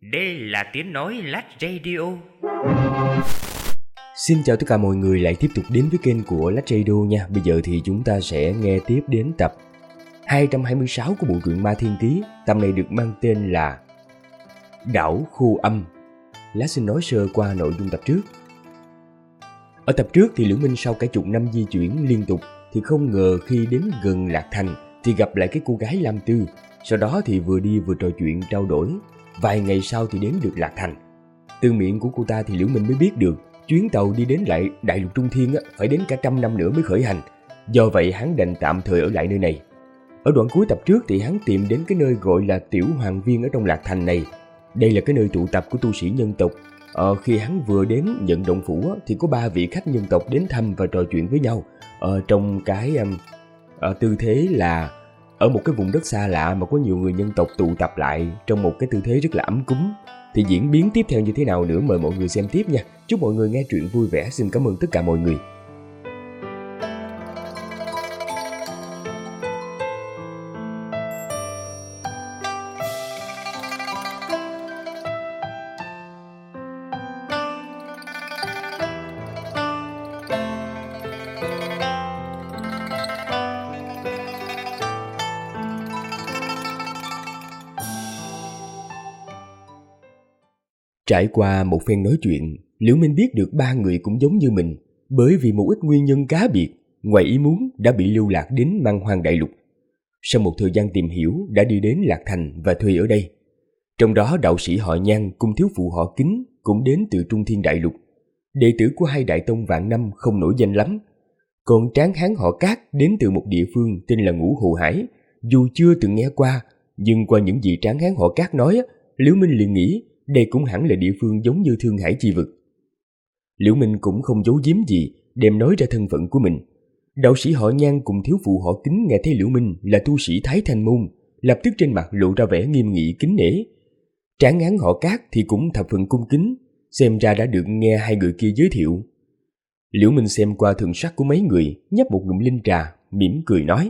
Đây là tiếng nói Lách Radio. Xin chào tất cả mọi người lại tiếp tục đến với kênh của Lách Radio nha. Bây giờ thì chúng ta sẽ nghe tiếp đến tập 226 của bộ truyện Ma Thiên Ký. Tập này được mang tên là Đảo Khô Âm. Lát xin nói sơ qua nội dung tập trước. Ở tập trước thì Liễu Minh sau cả chục năm di chuyển liên tục thì không ngờ khi đến gần Lạc Thành thì gặp lại cái cô gái Lam Tư. Sau đó thì vừa đi vừa trò chuyện trao đổi. Vài ngày sau thì đến được Lạc Thành. Từ miệng của cô ta thì Liễu Minh mới biết được chuyến tàu đi đến lại Đại Lục Trung Thiên phải đến cả 100 năm nữa mới khởi hành. Do vậy hắn đành tạm thời ở lại nơi này. Ở đoạn cuối tập trước thì hắn tìm đến cái nơi gọi là Tiểu Hoàng Viên ở trong Lạc Thành này. Đây là cái nơi tụ tập của tu sĩ nhân tộc. Khi hắn vừa đến nhận động phủ thì có 3 vị khách nhân tộc đến thăm và trò chuyện với nhau. Trong cái tư thế là ở một cái vùng đất xa lạ mà có nhiều người nhân tộc tụ tập lại trong một cái tư thế rất là ấm cúng. Thì diễn biến tiếp theo như thế nào nữa mời mọi người xem tiếp nha. Chúc mọi người nghe truyện vui vẻ. Xin cảm ơn tất cả mọi người. Trải qua một phen nói chuyện, Liễu Minh biết được 3 người cũng giống như mình, bởi vì một ít nguyên nhân cá biệt, ngoài ý muốn đã bị lưu lạc đến Man Hoang Đại Lục. Sau một thời gian tìm hiểu, đã đi đến Lạc Thành và thuê ở đây. Trong đó đạo sĩ họ Nhan cùng thiếu phụ họ Kính cũng đến từ Trung Thiên Đại Lục. Đệ tử của 2 đại tông vạn năm không nổi danh lắm. Còn tráng hán họ Cát đến từ một địa phương tên là Ngũ Hồ Hải. Dù chưa từng nghe qua, nhưng qua những gì tráng hán họ Cát nói, Liễu Minh liền nghĩ đây cũng hẳn là địa phương giống như Thương Hải chi vực. Liễu Minh cũng không giấu giếm gì, đem nói ra thân phận của mình. Đạo sĩ họ Nhan cùng thiếu phụ họ Kính nghe thấy Liễu Minh là tu sĩ Thái Thanh Môn, lập tức trên mặt lộ ra vẻ nghiêm nghị kính nể. Tráng hán họ Cát thì cũng thập phần cung kính, xem ra đã được nghe 2 người kia giới thiệu. Liễu Minh xem qua thần sắc của mấy người, nhấp một ngụm linh trà, mỉm cười nói: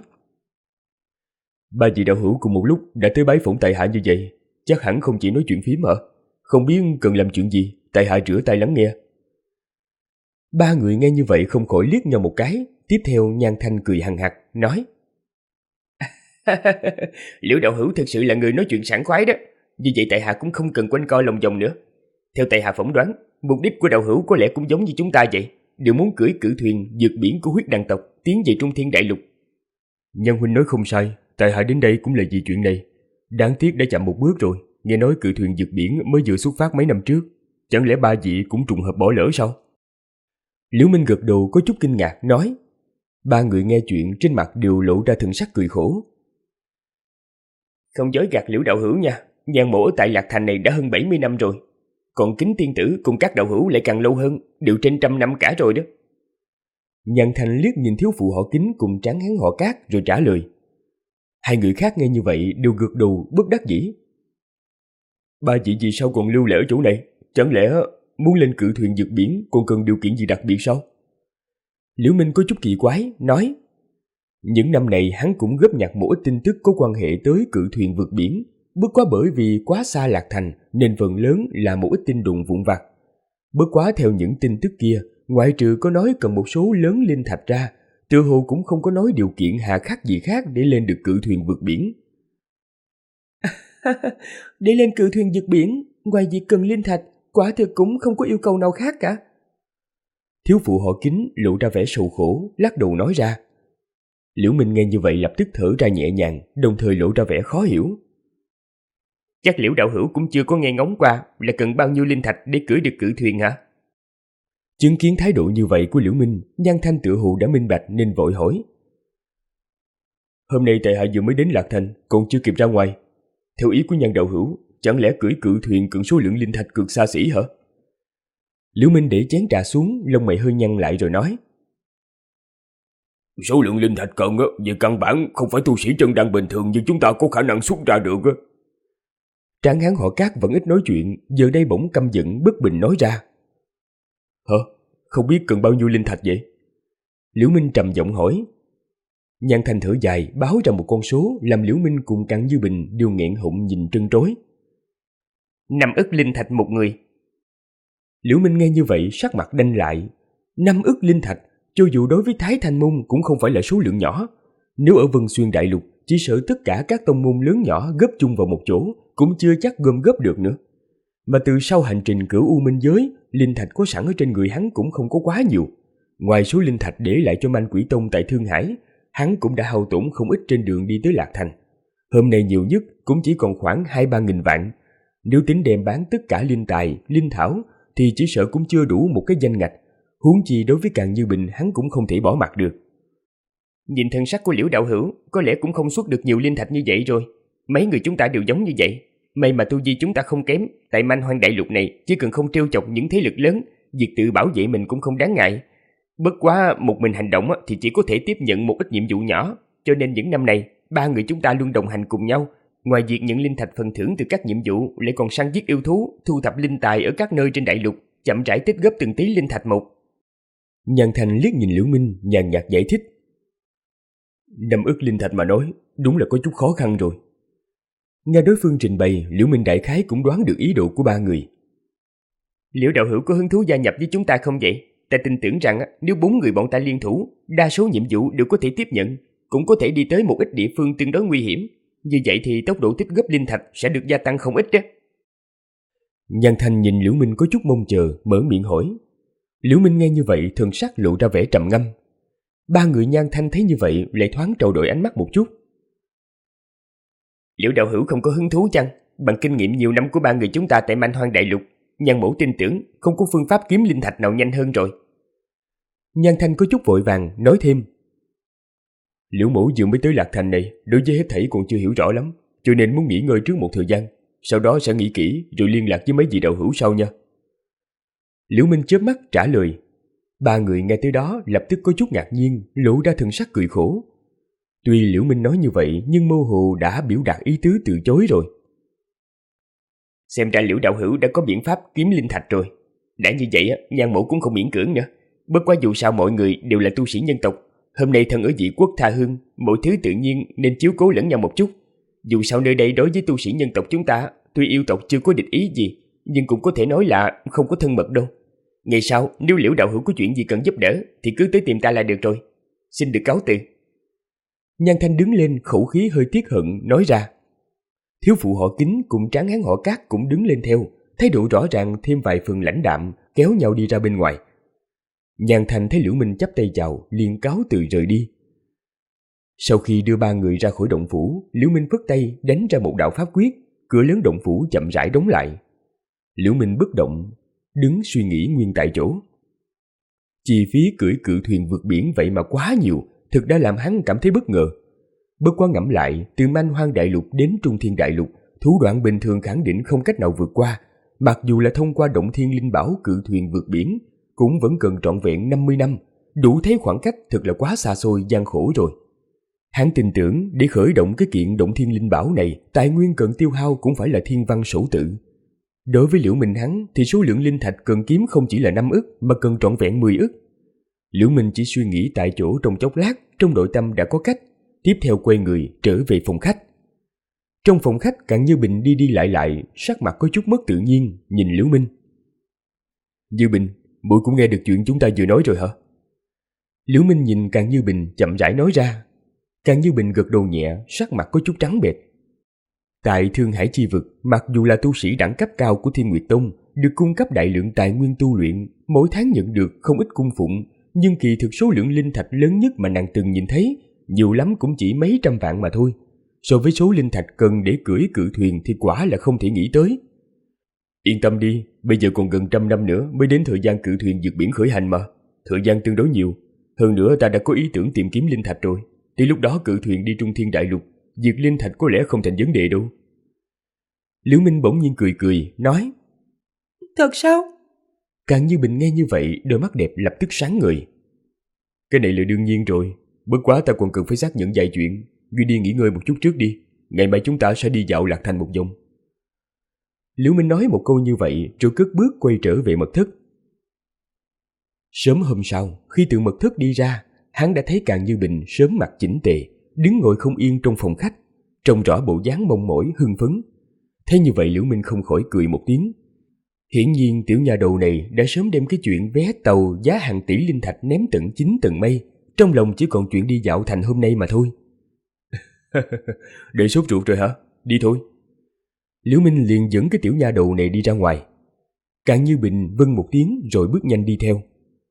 3 vị đạo hữu cùng một lúc đã tới bái phỏng tại hạ như vậy, chắc hẳn không chỉ nói chuyện phím hả? Không biết cần làm chuyện gì, tại hạ rửa tay lắng nghe. 3 người nghe như vậy không khỏi liếc nhau một cái. Tiếp theo Nhan Thanh cười hằng hặc nói: Liễu đạo hữu thực sự là người nói chuyện sảng khoái đó. Như vậy tại hạ cũng không cần quanh co lòng vòng nữa. Theo tại hạ phỏng đoán, mục đích của đạo hữu có lẽ cũng giống như chúng ta vậy, đều muốn cưỡi cự thuyền vượt biển của huyết đằng tộc tiến về Trung Thiên Đại Lục. Nhân huynh nói không sai, tại hạ đến đây cũng là vì chuyện này. Đáng tiếc đã chậm một bước rồi. Nghe nói cự thuyền vượt biển mới vừa xuất phát mấy năm trước, chẳng lẽ 3 vị cũng trùng hợp bỏ lỡ sao? Liễu Minh gật đầu có chút kinh ngạc nói. 3 người nghe chuyện trên mặt đều lộ ra thần sắc cười khổ. Không dối gạt Liễu đạo hữu nha, Nhan mộ ở tại Lạc Thành này đã hơn 70 năm rồi, còn Kính tiên tử cùng các đạo hữu lại càng lâu hơn, đều trên 100 năm cả rồi đó. Nhan Thành liếc nhìn thiếu phụ họ Kính cùng tráng hán họ Cát rồi trả lời. 2 người khác nghe như vậy đều gật đầu bất đắc dĩ. 3 vị vì sao còn lưu lại ở chỗ này? Chẳng lẽ muốn lên cự thuyền vượt biển còn cần điều kiện gì đặc biệt sao? Liễu Minh có chút kỳ quái nói. Những năm này hắn cũng góp nhặt một ít tin tức có quan hệ tới cự thuyền vượt biển, bất quá bởi vì quá xa Lạc Thành nên phần lớn là một ít tin đồn vụn vặt. Bất quá theo những tin tức kia, ngoại trừ có nói cần một số lớn linh thạch ra, tựa hồ cũng không có nói điều kiện hà khắc gì khác để lên được cự thuyền vượt biển. Để lên cự thuyền vượt biển, ngoài việc cần linh thạch, quả thực cũng không có yêu cầu nào khác cả. Thiếu phụ họ Kính lộ ra vẻ sầu khổ, lắc đầu nói ra. Liễu Minh nghe như vậy lập tức thở ra nhẹ nhàng, đồng thời lộ ra vẻ khó hiểu. Chắc Liễu đạo hữu cũng chưa có nghe ngóng qua là cần bao nhiêu linh thạch để cưỡi được cự thuyền hả? Chứng kiến thái độ như vậy của Liễu Minh, Nhan Thanh tựa hồ đã minh bạch nên vội hỏi. Hôm nay tại hạ vừa mới đến Lạc Thành, còn chưa kịp ra ngoài. Theo ý của Nhan đạo hữu, chẳng lẽ cưỡi cự thuyền cần số lượng linh thạch cực xa xỉ hả? Liễu Minh để chén trà xuống, lông mày hơi nhăn lại rồi nói. Số lượng linh thạch cần về căn bản không phải tu sĩ chân đan bình thường như chúng ta có khả năng xuất ra được. Tráng hán họ Cát vẫn ít nói chuyện, giờ đây bỗng căm giận bất bình nói ra. Hả? Không biết cần bao nhiêu linh thạch vậy? Liễu Minh trầm giọng hỏi. Nhan Thanh thở dài báo ra một con số làm Liễu Minh cùng Căng Như Bình đều nghẹn họng nhìn trân trối. 5 ức linh thạch một người. Liễu Minh nghe như vậy sắc mặt đanh lại. 5 ức linh thạch, cho dù đối với Thái Thanh Môn cũng không phải là số lượng nhỏ. Nếu ở Vân Xuyên Đại Lục, chỉ sợ tất cả các tông môn lớn nhỏ góp chung vào một chỗ cũng chưa chắc gom góp được nữa. Mà từ sau hành trình Cửu U Minh Giới, linh thạch có sẵn ở trên người hắn cũng không có quá nhiều. Ngoài số linh thạch để lại cho Manh Quỷ Tông tại Thương Hải, hắn cũng đã hao tổn không ít trên đường đi tới Lạc Thành. Hôm nay nhiều nhất cũng chỉ còn khoảng 2-3 nghìn vạn. Nếu tính đem bán tất cả linh tài, linh thảo thì chỉ sợ cũng chưa đủ một cái danh ngạch. Huống chi đối với Càn Như Bình hắn cũng không thể bỏ mặc được. Nhìn thân sắc của Liễu đạo hữu, có lẽ cũng không xuất được nhiều linh thạch như vậy rồi. Mấy người chúng ta đều giống như vậy. May mà tu vi chúng ta không kém. Tại Man Hoang Đại Lục này, chỉ cần không trêu chọc những thế lực lớn, việc tự bảo vệ mình cũng không đáng ngại. Bất quá một mình hành động thì chỉ có thể tiếp nhận một ít nhiệm vụ nhỏ. Cho nên những năm này, 3 người chúng ta luôn đồng hành cùng nhau. Ngoài việc nhận linh thạch phần thưởng từ các nhiệm vụ, lại còn săn giết yêu thú, thu thập linh tài ở các nơi trên đại lục, chậm rãi tích góp từng tí linh thạch một. Nhan Thành liếc nhìn Liễu Minh, nhàn nhạt giải thích. 5 ức linh thạch mà nói, đúng là có chút khó khăn rồi. Nghe đối phương trình bày, Liễu Minh đại khái cũng đoán được ý đồ của 3 người. Liễu đạo hữu có hứng thú gia nhập với chúng ta không vậy? Ta tin tưởng rằng nếu 4 người bọn ta liên thủ, đa số nhiệm vụ đều có thể tiếp nhận, cũng có thể đi tới một ít địa phương tương đối nguy hiểm. Như vậy thì tốc độ tích góp linh thạch sẽ được gia tăng không ít đó. Nhan Thành nhìn Liễu Minh có chút mong chờ, mở miệng hỏi. Liễu Minh nghe như vậy thần sắc lộ ra vẻ trầm ngâm. 3 người Nhan Thanh thấy như vậy lại thoáng trao đổi ánh mắt một chút. Liễu đạo hữu không có hứng thú chăng? Bằng kinh nghiệm nhiều năm của 3 người chúng ta tại Man Hoang Đại Lục, Nhan mỗ tin tưởng không có phương pháp kiếm linh thạch nào nhanh hơn rồi. Nhan Thanh có chút vội vàng nói thêm. Liễu mỗ vừa mới tới Lạc Thành này, đối với hết thảy còn chưa hiểu rõ lắm, cho nên muốn nghỉ ngơi trước một thời gian, sau đó sẽ nghĩ kỹ rồi liên lạc với mấy vị đạo hữu sau nha. Liễu Minh chớp mắt trả lời. 3 người nghe tới đó lập tức có chút ngạc nhiên, lộ ra thần sắc cười khổ. Tuy Liễu Minh nói như vậy nhưng mơ hồ đã biểu đạt ý tứ từ chối rồi. Xem ra Liễu đạo hữu đã có biện pháp kiếm linh thạch rồi. Đã như vậy Nhan mỗ cũng không miễn cưỡng nữa. Bất quá dù sao mọi người đều là tu sĩ nhân tộc, hôm nay thân ở dị quốc tha hương, mọi thứ tự nhiên nên chiếu cố lẫn nhau một chút. Dù sao nơi đây đối với tu sĩ nhân tộc chúng ta, tuy yêu tộc chưa có địch ý gì, nhưng cũng có thể nói là không có thân mật đâu. Ngày sau nếu Liễu đạo hữu có chuyện gì cần giúp đỡ thì cứ tới tìm ta là được rồi. Xin được cáo từ. Nhan Thanh đứng lên, khẩu khí hơi tiếc hận nói ra. Thiếu phụ họ Kính cùng tráng hán họ Cát cũng đứng lên theo, thái độ rõ ràng thêm vài phần lãnh đạm, kéo nhau đi ra bên ngoài. Nhan Thanh thấy Liễu Minh chắp tay chào, liền cáo từ rời đi. Sau khi đưa 3 người ra khỏi động phủ, Liễu Minh phất tay đánh ra một đạo pháp quyết, cửa lớn động phủ chậm rãi đóng lại. Liễu Minh bất động, đứng suy nghĩ nguyên tại chỗ. Chi phí cưỡi cự thuyền vượt biển vậy mà quá nhiều, thực đã làm hắn cảm thấy bất ngờ. Bất quá ngẫm lại, từ Man Hoang Đại Lục đến Trung Thiên Đại Lục, thủ đoạn bình thường khẳng định không cách nào vượt qua, mặc dù là thông qua động thiên linh bảo cự thuyền vượt biển, cũng vẫn cần trọn vẹn 50 năm, đủ thấy khoảng cách thật là quá xa xôi gian khổ rồi. Hắn tin tưởng để khởi động cái kiện động thiên linh bảo này, tài nguyên cần tiêu hao cũng phải là thiên văn sổ tự. Đối với Liễu Minh hắn thì số lượng linh thạch cần kiếm không chỉ là 5 ức mà cần trọn vẹn 10 ức. Liễu Minh chỉ suy nghĩ tại chỗ trong chốc lát, trong nội tâm đã có cách, tiếp theo quay người trở về phòng khách. Trong phòng khách Càn Như Bình đi đi lại, sắc mặt có chút mất tự nhiên, nhìn Liễu Minh. Như Bình, muội cũng nghe được chuyện chúng ta vừa nói rồi hả? Liễu Minh nhìn Càn Như Bình chậm rãi nói ra. Càn Như Bình gật đầu nhẹ, sắc mặt có chút trắng bệch. Tại Thương Hải chi vực, mặc dù là tu sĩ đẳng cấp cao của Thiên Nguyệt Tông, được cung cấp đại lượng tài nguyên tu luyện, mỗi tháng nhận được không ít cung phụng, nhưng kỳ thực số lượng linh thạch lớn nhất mà nàng từng nhìn thấy, nhiều lắm cũng chỉ mấy trăm vạn mà thôi. So với số linh thạch cần để cưỡi cự thuyền thì quả là không thể nghĩ tới. Yên tâm đi, bây giờ còn gần 100 năm nữa mới đến thời gian cự thuyền vượt biển khởi hành mà. Thời gian tương đối nhiều. Hơn nữa ta đã có ý tưởng tìm kiếm linh thạch rồi. Thì lúc đó cự thuyền đi Trung Thiên Đại Lục, việc linh thạch có lẽ không thành vấn đề đâu. Liễu Minh bỗng nhiên cười, nói. Thật sao? Càn Như Bình nghe như vậy, đôi mắt đẹp lập tức sáng ngời. Cái này là đương nhiên rồi. Bất quá ta còn cần phải xác nhận vài chuyện. Ngươi đi nghỉ ngơi một chút trước đi. Ngày mai chúng ta sẽ đi dạo Lạc Thành một vòng. Liễu Minh nói một câu như vậy rồi cất bước quay trở về mật thất. Sớm hôm sau, khi từ mật thất đi ra, hắn đã thấy Càn Như Bình sớm mặc chỉnh tề, đứng ngồi không yên trong phòng khách, trông rõ bộ dáng mong mỏi hưng phấn. Thấy như vậy Liễu Minh không khỏi cười một tiếng. Hiển nhiên tiểu nha đầu này đã sớm đem cái chuyện vé tàu giá hàng tỷ linh thạch ném tận 9 tầng mây, trong lòng chỉ còn chuyện đi dạo thành hôm nay mà thôi. Để sốt ruột rồi hả? Đi thôi. Liễu Minh liền dẫn cái tiểu nha đầu này đi ra ngoài. Càn Như Bình vâng một tiếng rồi bước nhanh đi theo.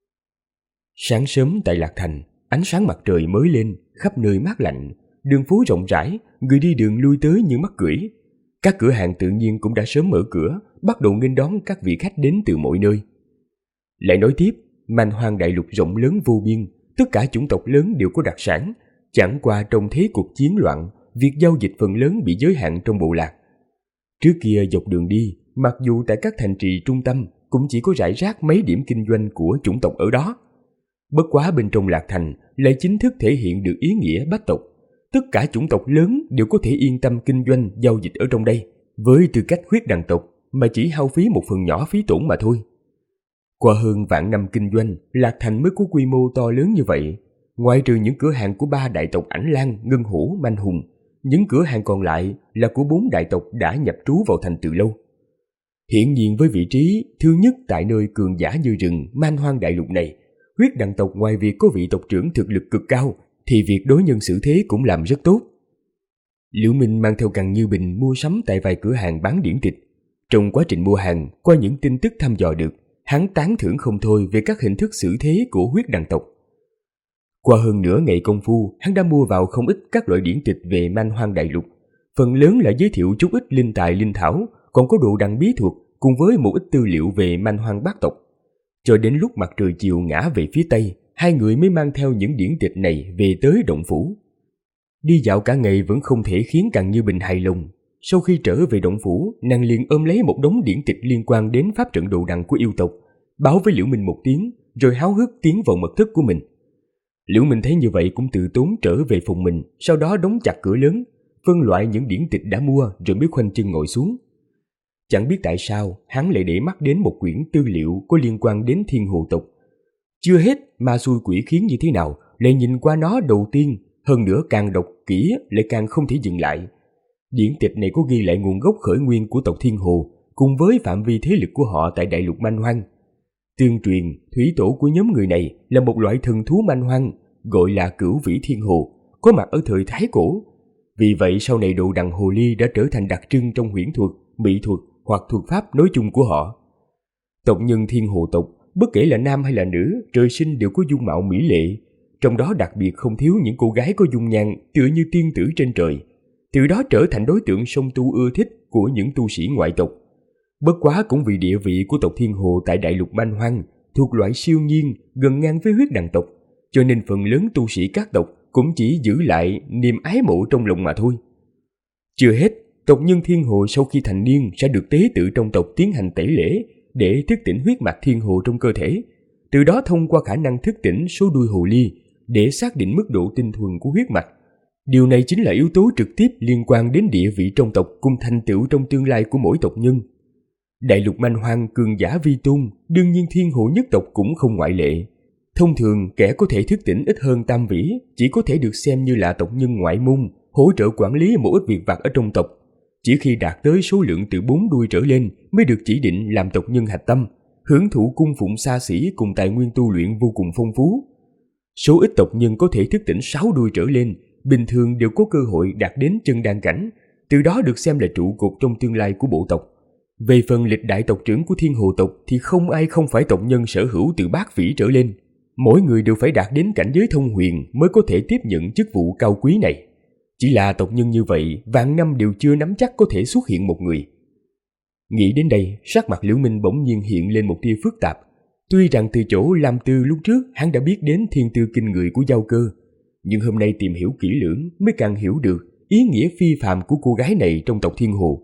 Sáng sớm tại Lạc Thành, ánh sáng mặt trời mới lên, khắp nơi mát lạnh, đường phố rộng rãi, người đi đường lui tới như mắc cưỡi. Các cửa hàng tự nhiên cũng đã sớm mở cửa, bắt đầu nghênh đón các vị khách đến từ mọi nơi. Lại nói tiếp, Man Hoang đại lục rộng lớn vô biên, tất cả chủng tộc lớn đều có đặc sản, chẳng qua trong thế cuộc chiến loạn, việc giao dịch phần lớn bị giới hạn trong bộ lạc. Trước kia dọc đường đi, mặc dù tại các thành trì trung tâm cũng chỉ có rải rác mấy điểm kinh doanh của chủng tộc ở đó. Bất quá bên trong Lạc Thành lại chính thức thể hiện được ý nghĩa bách tộc. Tất cả chủng tộc lớn đều có thể yên tâm kinh doanh giao dịch ở trong đây, với tư cách huyết đằng tộc mà chỉ hao phí một phần nhỏ phí tổn mà thôi. Qua hơn vạn năm kinh doanh, Lạc Thành mới có quy mô to lớn như vậy. Ngoại trừ những cửa hàng của 3 đại tộc Ảnh Lang, Ngân Hổ, Manh Hùng, những cửa hàng còn lại là của 4 đại tộc đã nhập trú vào thành từ lâu. Hiển nhiên với vị trí thứ nhất tại nơi cường giả như rừng Man Hoang đại lục này, huyết đằng tộc ngoài việc có vị tộc trưởng thực lực cực cao thì việc đối nhân xử thế cũng làm rất tốt. Liễu Minh mang theo Càn Như Bình mua sắm tại vài cửa hàng bán điển tịch. Trong quá trình mua hàng, qua những tin tức thăm dò được, hắn tán thưởng không thôi về các hình thức xử thế của huyết đằng tộc. Qua hơn nửa ngày công phu, hắn đã mua vào không ít các loại điển tịch về Man Hoang đại lục. Phần lớn là giới thiệu chút ít linh tài linh thảo, còn có đồ đằng bí thuật cùng với một ít tư liệu về Man Hoang bát tộc. Cho đến lúc mặt trời chiều ngã về phía tây, hai người mới mang theo những điển tịch này về tới động phủ. Đi dạo cả ngày vẫn không thể khiến Càn Như Bình hài lòng. Sau khi trở về động phủ, nàng liền ôm lấy một đống điển tịch liên quan đến pháp trận đồ đằng của yêu tộc, báo với Liễu Minh một tiếng, rồi háo hức tiến vào mật thất của mình. Liễu Minh thấy như vậy cũng tự tốn trở về phòng mình, sau đó đóng chặt cửa lớn, phân loại những điển tịch đã mua rồi mới khoanh chân ngồi xuống. Chẳng biết tại sao hắn lại để mắt đến một quyển tư liệu có liên quan đến Thiên Hồ tộc. Chưa hết ma xui quỷ khiến như thế nào, lại nhìn qua nó đầu tiên, hơn nữa càng đọc kỹ lại càng không thể dừng lại. Điển tịch này có ghi lại nguồn gốc khởi nguyên của tộc Thiên Hồ cùng với phạm vi thế lực của họ tại đại lục Man Hoang. Tương truyền, thủy tổ của nhóm người này là một loại thần thú Man Hoang gọi là Cửu Vĩ Thiên Hồ, có mặt ở thời Thái Cổ. Vì vậy sau này đồ đằng hồ ly đã trở thành đặc trưng trong huyễn thuật, mỹ thuật hoặc thuật pháp nói chung của họ. Tộc nhân Thiên Hồ tộc, bất kể là nam hay là nữ, trời sinh đều có dung mạo mỹ lệ, trong đó đặc biệt không thiếu những cô gái có dung nhan tựa như tiên tử trên trời, từ đó trở thành đối tượng song tu ưa thích của những tu sĩ ngoại tộc. Bất quá cũng vì địa vị của tộc Thiên Hồ tại đại lục Man Hoang thuộc loại siêu nhiên gần ngang với huyết đằng tộc, cho nên phần lớn tu sĩ các tộc cũng chỉ giữ lại niềm ái mộ trong lòng mà thôi. Chưa hết, tộc nhân Thiên Hồ sau khi thành niên sẽ được tế tự trong tộc tiến hành tẩy lễ để thức tỉnh huyết mạch Thiên Hồ trong cơ thể, từ đó thông qua khả năng thức tỉnh số đuôi hồ ly để xác định mức độ tinh thuần của huyết mạch. Điều này chính là yếu tố trực tiếp liên quan đến địa vị trong tộc cùng thành tựu trong tương lai của mỗi tộc nhân. Đại lục Man Hoang cường giả vi tôn, đương nhiên Thiên Hồ nhất tộc cũng không ngoại lệ. Thông thường, kẻ có thể thức tỉnh ít hơn tam vĩ chỉ có thể được xem như là tộc nhân ngoại môn, hỗ trợ quản lý một ít việc vặt ở trong tộc. Chỉ khi đạt tới số lượng từ 4 đuôi trở lên mới được chỉ định làm tộc nhân hạch tâm, hưởng thụ cung phụng xa xỉ cùng tài nguyên tu luyện vô cùng phong phú. Số ít tộc nhân có thể thức tỉnh 6 đuôi trở lên, bình thường đều có cơ hội đạt đến chân đan cảnh, từ đó được xem là trụ cột trong tương lai của bộ tộc. Về phần lịch đại tộc trưởng của Thiên Hồ tộc thì không ai không phải tộc nhân sở hữu từ bát vĩ trở lên. Mỗi người đều phải đạt đến cảnh giới thông huyền mới có thể tiếp nhận chức vụ cao quý này. Chỉ là tộc nhân như vậy, vạn năm đều chưa nắm chắc có thể xuất hiện một người. Nghĩ đến đây, sắc mặt Liễu Minh bỗng nhiên hiện lên một tia phức tạp. Tuy rằng từ chỗ Lam Tư lúc trước hắn đã biết đến thiên tư kinh người của Giao Cơ, nhưng hôm nay tìm hiểu kỹ lưỡng mới càng hiểu được ý nghĩa phi phàm của cô gái này trong tộc Thiên Hồ.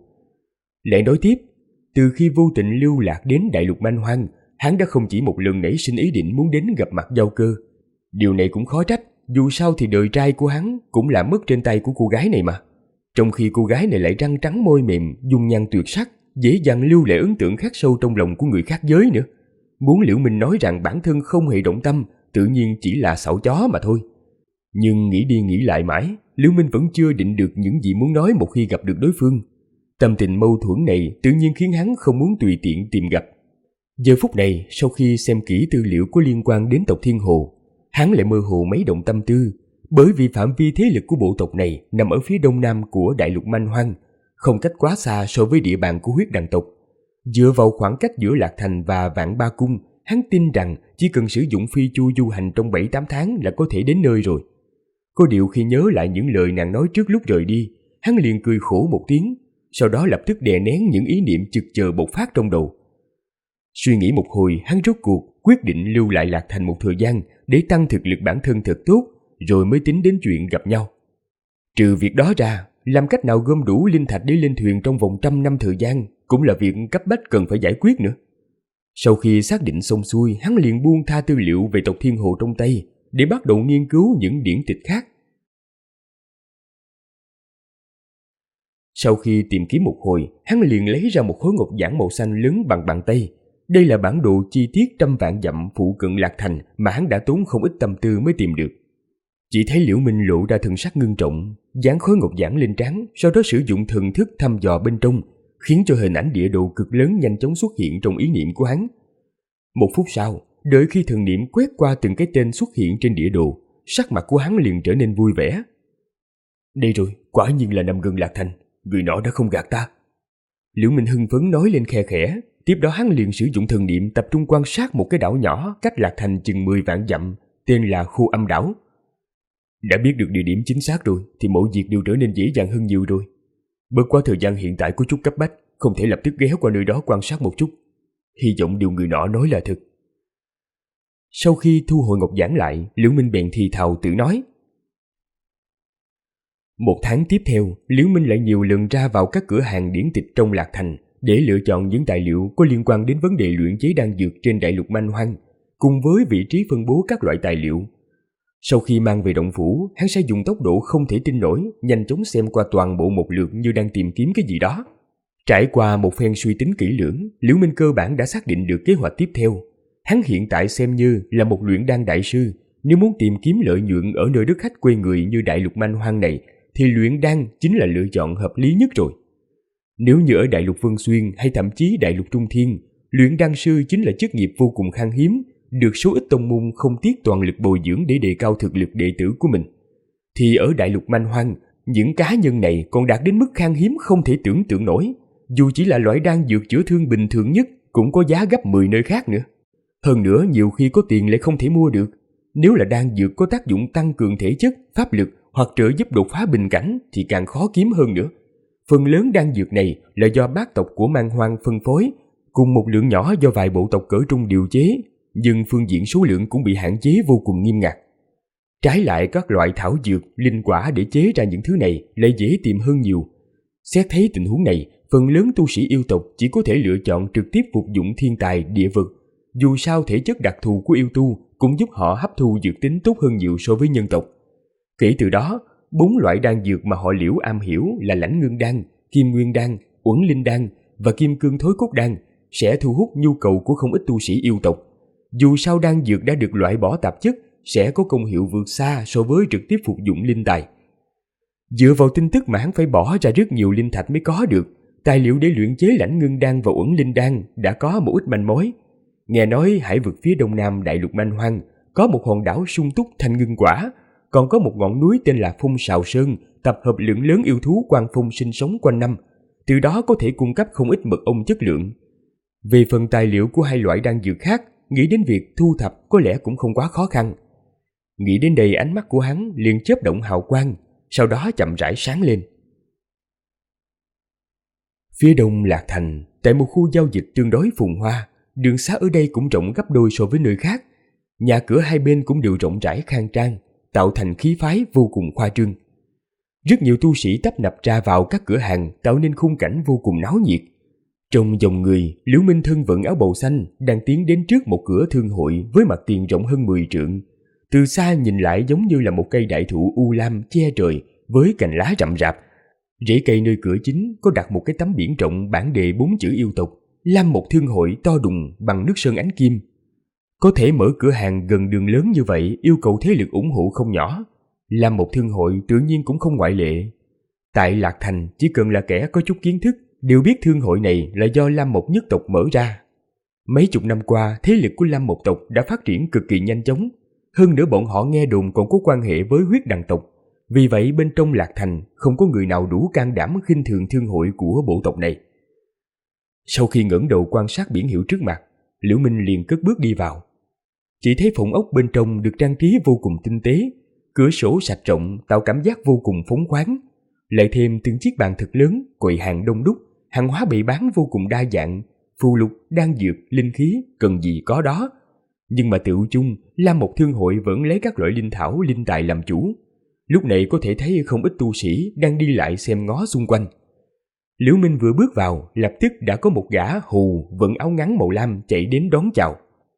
Lại nói tiếp, từ khi vô tình lưu lạc đến đại lục Man Hoang, hắn đã không chỉ một lần nảy sinh ý định muốn đến gặp mặt Giao Cơ. Điều này cũng khó trách, dù sao thì đời trai của hắn cũng là mất trên tay của cô gái này mà. Trong khi cô gái này lại răng trắng môi mềm, dung nhan tuyệt sắc, dễ dàng lưu lại ấn tượng khắc sâu trong lòng của người khác giới nữa. Muốn Liễu Minh nói rằng bản thân không hề động tâm, tự nhiên chỉ là xạo chó mà thôi. Nhưng nghĩ đi nghĩ lại mãi, Liễu Minh vẫn chưa định được những gì muốn nói một khi gặp được đối phương. Tâm tình mâu thuẫn này tự nhiên khiến hắn không muốn tùy tiện tìm gặp. Giờ phút này, sau khi xem kỹ tư liệu có liên quan đến tộc Thiên Hồ, hắn lại mơ hồ mấy động tâm tư, bởi vì phạm vi thế lực của bộ tộc này nằm ở phía đông nam của đại lục Man Hoang, không cách quá xa so với địa bàn của huyết đằng tộc. Dựa vào khoảng cách giữa Lạc Thành và Vạn Ba Cung, hắn tin rằng chỉ cần sử dụng phi chu du hành trong 7-8 tháng là có thể đến nơi rồi. Có điều khi nhớ lại những lời nàng nói trước lúc rời đi, hắn liền cười khổ một tiếng, sau đó lập tức đè nén những ý niệm chực chờ bộc phát trong đầu. Suy nghĩ một hồi, hắn rốt cuộc quyết định lưu lại Lạc Thành một thời gian để tăng thực lực bản thân thật tốt, rồi mới tính đến chuyện gặp nhau. Trừ việc đó ra, làm cách nào gom đủ linh thạch để lên thuyền trong vòng 100 năm thời gian cũng là việc cấp bách cần phải giải quyết nữa. Sau khi xác định xong xuôi, hắn liền buông tha tư liệu về tộc Thiên Hồ trong tay để bắt đầu nghiên cứu những điển tịch khác. Sau khi tìm kiếm một hồi, hắn liền lấy ra một khối ngọc giản màu xanh lớn bằng bàn tay. Đây là bản đồ chi tiết 100 vạn dặm phụ cận Lạc Thành mà hắn đã tốn không ít tâm tư mới tìm được. Chỉ thấy Liễu Minh lộ ra thần sắc ngưng trọng, dán khối ngọc giản lên trán, sau đó sử dụng thần thức thăm dò bên trong, khiến cho hình ảnh địa đồ cực lớn nhanh chóng xuất hiện trong ý niệm của hắn. Một phút sau, đợi khi thần niệm quét qua từng cái tên xuất hiện trên địa đồ, sắc mặt của hắn liền trở nên vui vẻ. Đây rồi, quả nhiên là nằm gần Lạc Thành, người nọ đã không gạt ta. Liễu Minh hưng phấn nói lên khe khẽ. Tiếp đó hắn liền sử dụng thần niệm tập trung quan sát một cái đảo nhỏ cách Lạc Thành chừng 10 vạn dặm, tên là Khu Âm Đảo. Đã biết được địa điểm chính xác rồi thì mọi việc đều trở nên dễ dàng hơn nhiều rồi. Bất quá thời gian hiện tại có chút cấp bách, không thể lập tức ghé qua nơi đó quan sát một chút. Hy vọng điều người nọ nói là thật. Sau khi thu hồi ngọc giản lại, Liễu Minh bèn thì thào tự nói. Một tháng tiếp theo, Liễu Minh lại nhiều lần ra vào các cửa hàng điển tịch trong Lạc Thành để lựa chọn những tài liệu có liên quan đến vấn đề luyện chế đan dược trên đại lục Man Hoang, cùng với vị trí phân bố các loại tài liệu. Sau khi mang về động phủ, hắn sẽ dùng tốc độ không thể tin nổi, nhanh chóng xem qua toàn bộ một lượt như đang tìm kiếm cái gì đó. Trải qua một phen suy tính kỹ lưỡng, Liễu Minh cơ bản đã xác định được kế hoạch tiếp theo. Hắn hiện tại xem như là một luyện đan đại sư, nếu muốn tìm kiếm lợi nhuận ở nơi đất khách quê người như đại lục Man Hoang này, thì luyện đan chính là lựa chọn hợp lý nhất rồi. Nếu như ở đại lục Vân Xuyên hay thậm chí đại lục Trung Thiên, luyện đan sư chính là chức nghiệp vô cùng khan hiếm, được số ít tông môn không tiếc toàn lực bồi dưỡng để đề cao thực lực đệ tử của mình. Thì ở đại lục Man Hoang, những cá nhân này còn đạt đến mức khan hiếm không thể tưởng tượng nổi, dù chỉ là loại đan dược chữa thương bình thường nhất cũng có giá gấp 10 nơi khác nữa. Hơn nữa nhiều khi có tiền lại không thể mua được. Nếu là đan dược có tác dụng tăng cường thể chất, pháp lực hoặc trợ giúp đột phá bình cảnh thì càng khó kiếm hơn nữa. Phần lớn đan dược này là do bát tộc của Man Hoang phân phối, cùng một lượng nhỏ do vài bộ tộc cỡ trung điều chế, nhưng phương diện số lượng cũng bị hạn chế vô cùng nghiêm ngặt. Trái lại các loại thảo dược, linh quả để chế ra những thứ này lại dễ tìm hơn nhiều. Xét thấy tình huống này, phần lớn tu sĩ yêu tộc chỉ có thể lựa chọn trực tiếp phục dụng thiên tài địa vực. Dù sao thể chất đặc thù của yêu tu cũng giúp họ hấp thu dược tính tốt hơn nhiều so với nhân tộc. Kể từ đó, 4 loại đan dược mà họ Liễu am hiểu là Lãnh Ngưng đan, Kim Nguyên đan, Uẩn Linh đan và Kim Cương Thối Cốt đan sẽ thu hút nhu cầu của không ít tu sĩ yêu tộc. Dù sao đan dược đã được loại bỏ tạp chất, sẽ có công hiệu vượt xa so với trực tiếp phục dụng linh tài. Dựa vào tin tức mà hắn phải bỏ ra rất nhiều linh thạch mới có được, tài liệu để luyện chế Lãnh Ngưng đan và Uẩn Linh đan đã có một ít manh mối. Nghe nói hải vực phía đông nam đại lục Man Hoang có một hòn đảo sung túc thanh ngưng quả, còn có một ngọn núi tên là Phong Sào Sơn, tập hợp lượng lớn yêu thú quan phong sinh sống quanh năm, từ đó có thể cung cấp không ít mật ong chất lượng. Về phần tài liệu của hai loại đan dược khác, nghĩ đến việc thu thập có lẽ cũng không quá khó khăn. Nghĩ đến đây ánh mắt của hắn liền chớp động hào quang, sau đó chậm rãi sáng lên. Phía đông Lạc Thành, tại một khu giao dịch tương đối phồn hoa, đường xá ở đây cũng rộng gấp đôi so với nơi khác. Nhà cửa hai bên cũng đều rộng rãi khang trang, tạo thành khí phái vô cùng khoa trương. Rất nhiều tu sĩ tấp nập ra vào các cửa hàng, tạo nên khung cảnh vô cùng náo nhiệt. Trong dòng người, Liễu Minh thân vận áo bào xanh đang tiến đến trước một cửa thương hội với mặt tiền rộng hơn 10 trượng. Từ xa nhìn lại giống như là một cây đại thụ u lam che trời với cành lá rậm rạp. Rễ cây nơi cửa chính có đặt một cái tấm biển rộng bản đề 4 chữ yêu tộc, Lam một thương hội to đùng bằng nước sơn ánh kim. Có thể mở cửa hàng gần đường lớn như vậy yêu cầu thế lực ủng hộ không nhỏ. Lam một thương hội tự nhiên cũng không ngoại lệ. Tại Lạc Thành chỉ cần là kẻ có chút kiến thức đều biết thương hội này là do Lam Mộc nhất tộc mở ra. Mấy chục năm qua, thế lực của Lam Mộc tộc đã phát triển cực kỳ nhanh chóng. Hơn nữa bọn họ nghe đồn còn có quan hệ với huyết đằng tộc. Vì vậy bên trong Lạc Thành không có người nào đủ can đảm khinh thường thương hội của bộ tộc này. Sau khi ngẩng đầu quan sát biển hiệu trước mặt, Liễu Minh liền cất bước đi vào. Chỉ thấy phòng ốc bên trong được trang trí vô cùng tinh tế, cửa sổ sạch rộng tạo cảm giác vô cùng phóng khoáng. Lại thêm từng chiếc bàn thật lớn, quầy hàng đông đúc, hàng hóa bày bán vô cùng đa dạng, phù lục, đan dược, linh khí, cần gì có đó. Nhưng mà tựu chung, Lam Mộc thương hội vẫn lấy các loại linh thảo, linh tài làm chủ. Lúc này có thể thấy không ít tu sĩ đang đi lại xem ngó xung quanh. Liễu Minh vừa bước vào, lập tức đã có một gã hù vận áo ngắn màu lam chạy đến đón chào.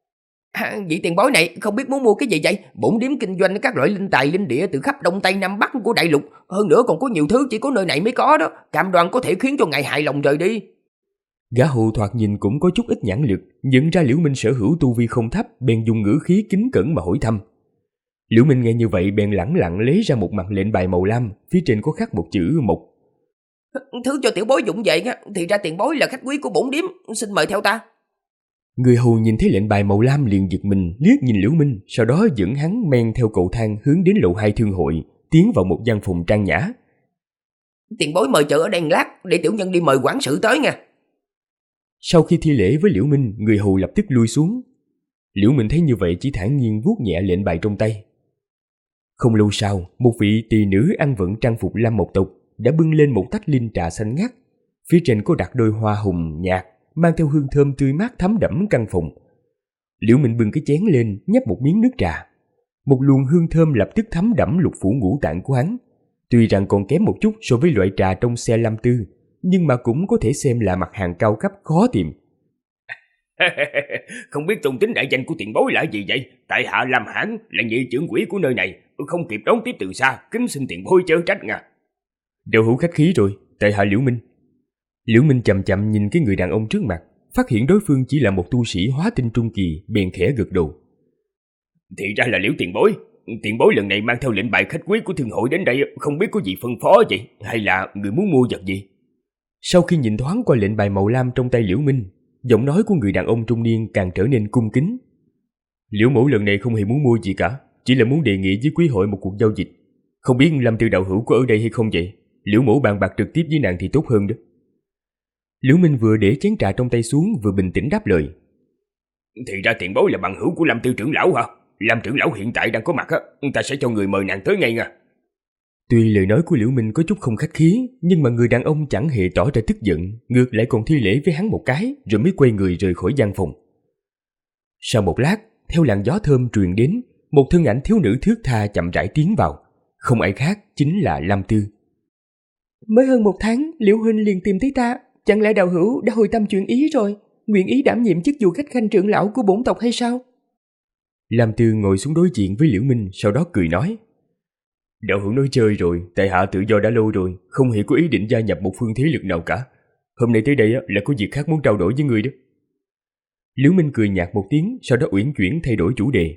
Vị tiền bối này không biết muốn mua cái gì vậy? Bổn điếm kinh doanh các loại linh tài linh địa từ khắp Đông Tây Nam Bắc của đại lục. Hơn nữa còn có nhiều thứ chỉ có nơi này mới có đó. Cam đoan có thể khiến cho ngài hài lòng rời đi. Gã hù thoạt nhìn cũng có chút ít nhãn lực, nhận ra Liễu Minh sở hữu tu vi không thấp, bèn dùng ngữ khí kính cẩn mà hỏi thăm. Liễu Minh nghe như vậy bèn lẳng lặng lấy ra một mặt lệnh bài màu lam, phía trên có khắc một chữ Mộc. Thứ cho tiểu bối dụng vậy á, thì ra tiền bối là khách quý của bổn điếm, xin mời theo ta. Người hù nhìn thấy lệnh bài màu lam liền giật mình, liếc nhìn Liễu Minh, sau đó dẫn hắn men theo cầu thang hướng đến lầu 2 thương hội, tiến vào một gian phòng trang nhã. Tiền bối mời chờ ở đây lát, để tiểu nhân đi mời quản sự tới nha. Sau khi thi lễ với Liễu Minh, người hù lập tức lui xuống. Liễu Minh thấy như vậy chỉ thản nhiên vuốt nhẹ lệnh bài trong tay. Không lâu sau, một vị tỳ nữ ăn vận trang phục Lam Mộc tộc đã bưng lên một tách linh trà xanh ngắt. Phía trên có đặt đôi hoa hồng nhạt, mang theo hương thơm tươi mát thấm đẫm căn phòng. Liễu Minh bưng cái chén lên, nhấp một miếng nước trà. Một luồng hương thơm lập tức thấm đẫm lục phủ ngũ tạng của hắn. Tuy rằng còn kém một chút so với loại trà trong xe Lam Tư, nhưng mà cũng có thể xem là mặt hàng cao cấp khó tìm. Không biết tôn tính đại danh của tiền bối là gì vậy? Tại hạ Lam Hãn là nhị trưởng quỹ của nơi này, không kịp đón tiếp từ xa, kính xin tiền bối chớ trách nha. Đạo hữu khách khí rồi, tại hạ Liễu Minh. Liễu Minh chậm chậm nhìn cái người đàn ông trước mặt, phát hiện đối phương chỉ là một tu sĩ hóa tinh trung kỳ, bèn khẽ gật đầu. Thì ra là Liễu tiền bối. Tiền bối lần này mang theo lệnh bài khách quý của thương hội đến đây, không biết có gì phân phó vậy, hay là người muốn mua vật gì? Sau khi nhìn thoáng qua lệnh bài màu lam trong tay Liễu Minh, giọng nói của người đàn ông trung niên càng trở nên cung kính. Liễu mẫu lần này không hề muốn mua gì cả, chỉ là muốn đề nghị với quý hội một cuộc giao dịch. Không biết Lâm Tư đạo hữu có ở đây hay không vậy? Liễu mẫu bàn bạc trực tiếp với nàng thì tốt hơn đó. Liễu Minh vừa để chén trà trong tay xuống vừa bình tĩnh đáp lời. Thì ra tiền bối là bằng hữu của Lâm Tư trưởng lão hả? Lâm trưởng lão hiện tại đang có mặt á, ta sẽ cho người mời nàng tới ngay nha. Tuy lời nói của Liễu Minh có chút không khách khí, nhưng mà người đàn ông chẳng hề tỏ ra tức giận, ngược lại còn thi lễ với hắn một cái, rồi mới quay người rời khỏi gian phòng. Sau một lát, theo làn gió thơm truyền đến, một thân ảnh thiếu nữ thướt tha chậm rãi tiến vào. Không ai khác chính là Lam Tư. Mới hơn 1 tháng, Liễu huynh liền tìm thấy ta, chẳng lẽ đạo hữu đã hồi tâm chuyển ý rồi, nguyện ý đảm nhiệm chức vụ khách khanh trưởng lão của bổn tộc hay sao? Lam Tư ngồi xuống đối diện với Liễu Minh, sau đó cười nói. Đạo hữu nói chơi rồi, tại hạ tự do đã lâu rồi, không hề có ý định gia nhập một phương thế lực nào cả. Hôm nay tới đây là có việc khác muốn trao đổi với người đó. Liễu Minh cười nhạt một tiếng, sau đó uyển chuyển thay đổi chủ đề.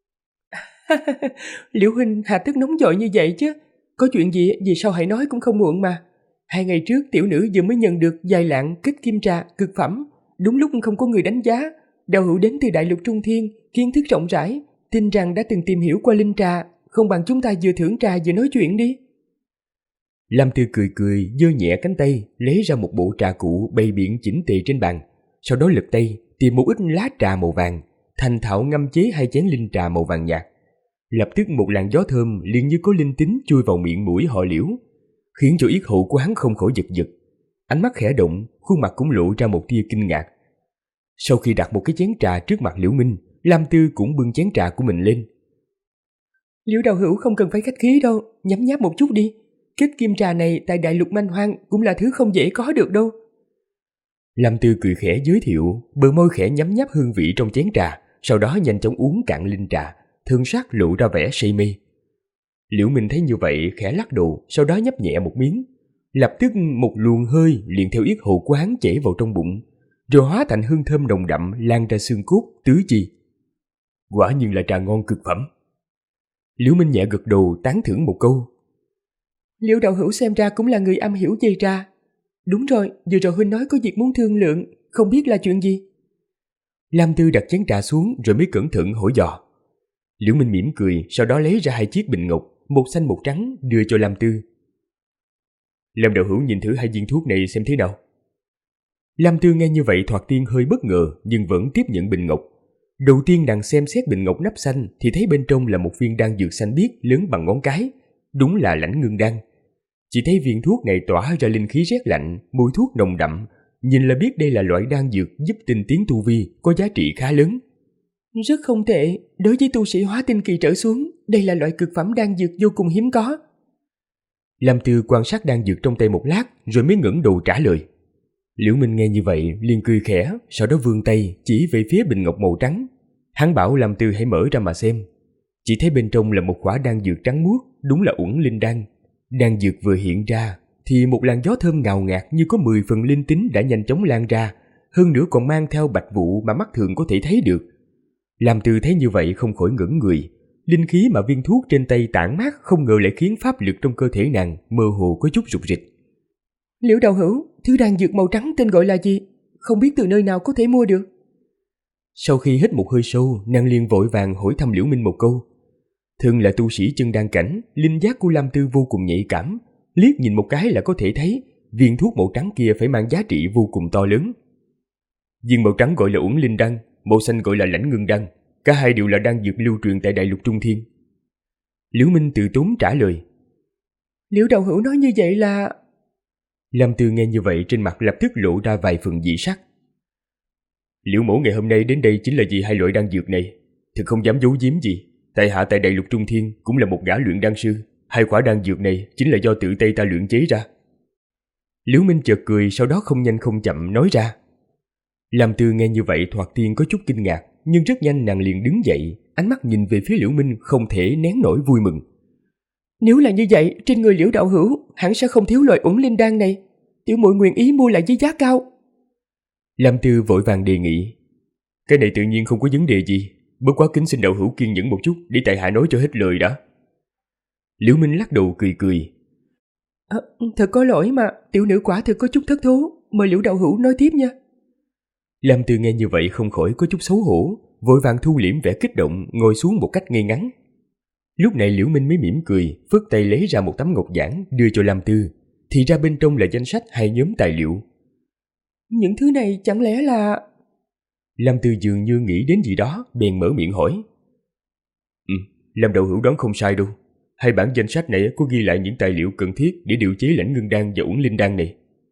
Liễu huynh hà tất nóng vội như vậy chứ? Có chuyện gì vì sao hãy nói cũng không muộn mà. 2 ngày trước tiểu nữ vừa mới nhận được vài lạng kích kim trà cực phẩm, đúng lúc không có người đánh giá. Đạo hữu đến từ đại lục Trung Thiên, kiến thức rộng rãi, tin rằng đã từng tìm hiểu qua linh trà, không bằng chúng ta vừa thưởng trà vừa nói chuyện đi. Lam Tư cười cười, giơ nhẹ cánh tay, lấy ra một bộ trà cụ bày biện chỉnh tề trên bàn, sau đó lật tay tìm một ít lá trà màu vàng, thành thạo ngâm chế 2 chén linh trà màu vàng nhạt. Lập tức một làn gió thơm liền như có linh tính chui vào miệng mũi họ Liễu, khiến cho yết hầu của hắn không khỏi giật giật. Ánh mắt khẽ động, khuôn mặt cũng lộ ra một tia kinh ngạc. Sau khi đặt một cái chén trà trước mặt Liễu Minh, Lam Tư cũng bưng chén trà của mình lên. Liễu đạo hữu không cần phải khách khí đâu, nhấm nháp một chút đi. Kích kim trà này tại đại lục man hoang cũng là thứ không dễ có được đâu. Lam Tư cười khẽ giới thiệu, bờ môi khẽ nhấm nháp hương vị trong chén trà, sau đó nhanh chóng uống cạn linh trà, thân sắc lộ ra vẻ say mê. Liễu Minh thấy như vậy khẽ lắc đầu, sau đó nhấp nhẹ một miếng. Lập tức một luồng hơi liền theo yết hầu của hắn chảy vào trong bụng, rồi hóa thành hương thơm nồng đậm lan ra xương cốt, tứ chi. Quả nhiên là trà ngon cực phẩm. Liễu Minh nhẹ gật đầu tán thưởng một câu. Liễu đạo hữu xem ra cũng là người am hiểu về trà. Đúng rồi, vừa rồi huynh nói có việc muốn thương lượng, không biết là chuyện gì. Lam Tư đặt chén trà xuống rồi mới cẩn thận hỏi dò. Liễu Minh mỉm cười, sau đó lấy ra 2 chiếc bình ngọc, một xanh một trắng đưa cho Lam Tư. Lâm đạo hữu nhìn thử 2 viên thuốc này xem thế nào. Lam Tư nghe như vậy thoạt tiên hơi bất ngờ nhưng vẫn tiếp nhận bình ngọc. Đầu tiên nàng xem xét bình ngọc nắp xanh thì thấy bên trong là một viên đan dược xanh biếc lớn bằng ngón cái, đúng là Lãnh Ngưng đan. Chỉ thấy viên thuốc này tỏa ra linh khí rét lạnh, mùi thuốc nồng đậm, nhìn là biết đây là loại đan dược giúp tinh tiến tu vi, có giá trị khá lớn. Rất không tệ, đối với tu sĩ hóa tinh kỳ trở xuống, đây là loại cực phẩm đan dược vô cùng hiếm có. Lam Tư quan sát đan dược trong tay một lát rồi mới ngẩng đầu trả lời. Liễu Minh nghe như vậy liền cười khẽ, sau đó vươn tay chỉ về phía bình ngọc màu trắng. Hắn bảo Lam Tư hãy mở ra mà xem. Chỉ thấy bên trong là một quả đan dược trắng muốt, đúng là Uẩn Linh đan. Đan dược vừa hiện ra thì một làn gió thơm ngào ngạt như có 10 phần linh tính đã nhanh chóng lan ra, hơn nữa còn mang theo bạch vụ mà mắt thường có thể thấy được. Lam Tư thấy như vậy không khỏi ngẩn người. Linh khí mà viên thuốc trên tay tản mát không ngờ lại khiến pháp lực trong cơ thể nàng mơ hồ có chút rục rịch. Liễu đạo hữu, thứ đan dược màu trắng tên gọi là gì? Không biết từ nơi nào có thể mua được. Sau khi hít một hơi sâu, nàng liền vội vàng hỏi thăm Liễu Minh một câu. Thường là tu sĩ chân đan cảnh, linh giác của Lam Tư vô cùng nhạy cảm, liếc nhìn một cái là có thể thấy viên thuốc màu trắng kia phải mang giá trị vô cùng to lớn. Viên màu trắng gọi là Uẩn Linh đan, màu xanh gọi là Lãnh Ngưng đan, cả hai đều là đan dược lưu truyền tại Đại Lục Trung Thiên. Liễu Minh từ tốn trả lời. Liễu đạo hữu nói như vậy là... Lam Tư nghe như vậy trên mặt lập tức lộ ra vài phần dị sắc. Liễu mẫu ngày hôm nay đến đây chính là vì 2 loại đan dược này, thực không dám giấu giếm gì. Tại hạ tại Đại Lục Trung Thiên cũng là một gã luyện đan sư, 2 quả đan dược này chính là do tự tay ta luyện chế ra. Liễu Minh chợt cười, sau đó không nhanh không chậm nói ra. Lam Tư nghe như vậy thoạt tiên có chút kinh ngạc, nhưng rất nhanh nàng liền đứng dậy, ánh mắt nhìn về phía Liễu Minh không thể nén nổi vui mừng. Nếu là như vậy, trên người Liễu đạo hữu hẳn sẽ không thiếu loại Uẩn Linh đan này, tiểu muội nguyện ý mua lại với giá cao. Lam Tư vội vàng đề nghị. Cái này tự nhiên không có vấn đề gì, bất quá kính xin đạo hữu kiên nhẫn một chút để tại hạ nói cho hết lời đã. Liễu Minh lắc đầu cười cười. Thật có lỗi mà, tiểu nữ quả thực có chút thất thố, mời Liễu đạo hữu nói tiếp nha. Lam Tư nghe như vậy không khỏi có chút xấu hổ, vội vàng thu liễm vẻ kích động, ngồi xuống một cách ngay ngắn. Lúc này Liễu Minh mới mỉm cười, phất tay lấy ra một tấm ngọc giản đưa cho Lam Tư, thì ra bên trong là danh sách 2 nhóm tài liệu. Những thứ này chẳng lẽ là... Lam Tư dường như nghĩ đến gì đó, bèn mở miệng hỏi. Lam đạo hữu đoán không sai đâu. 2 bản danh sách này có ghi lại những tài liệu cần thiết để điều chế Lãnh Ngưng đan và Uẩn Linh đan này.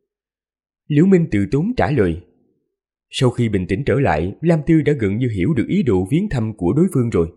Liễu Minh từ tốn trả lời. Sau khi bình tĩnh trở lại, Lam Tư đã gần như hiểu được ý đồ viếng thăm của đối phương rồi.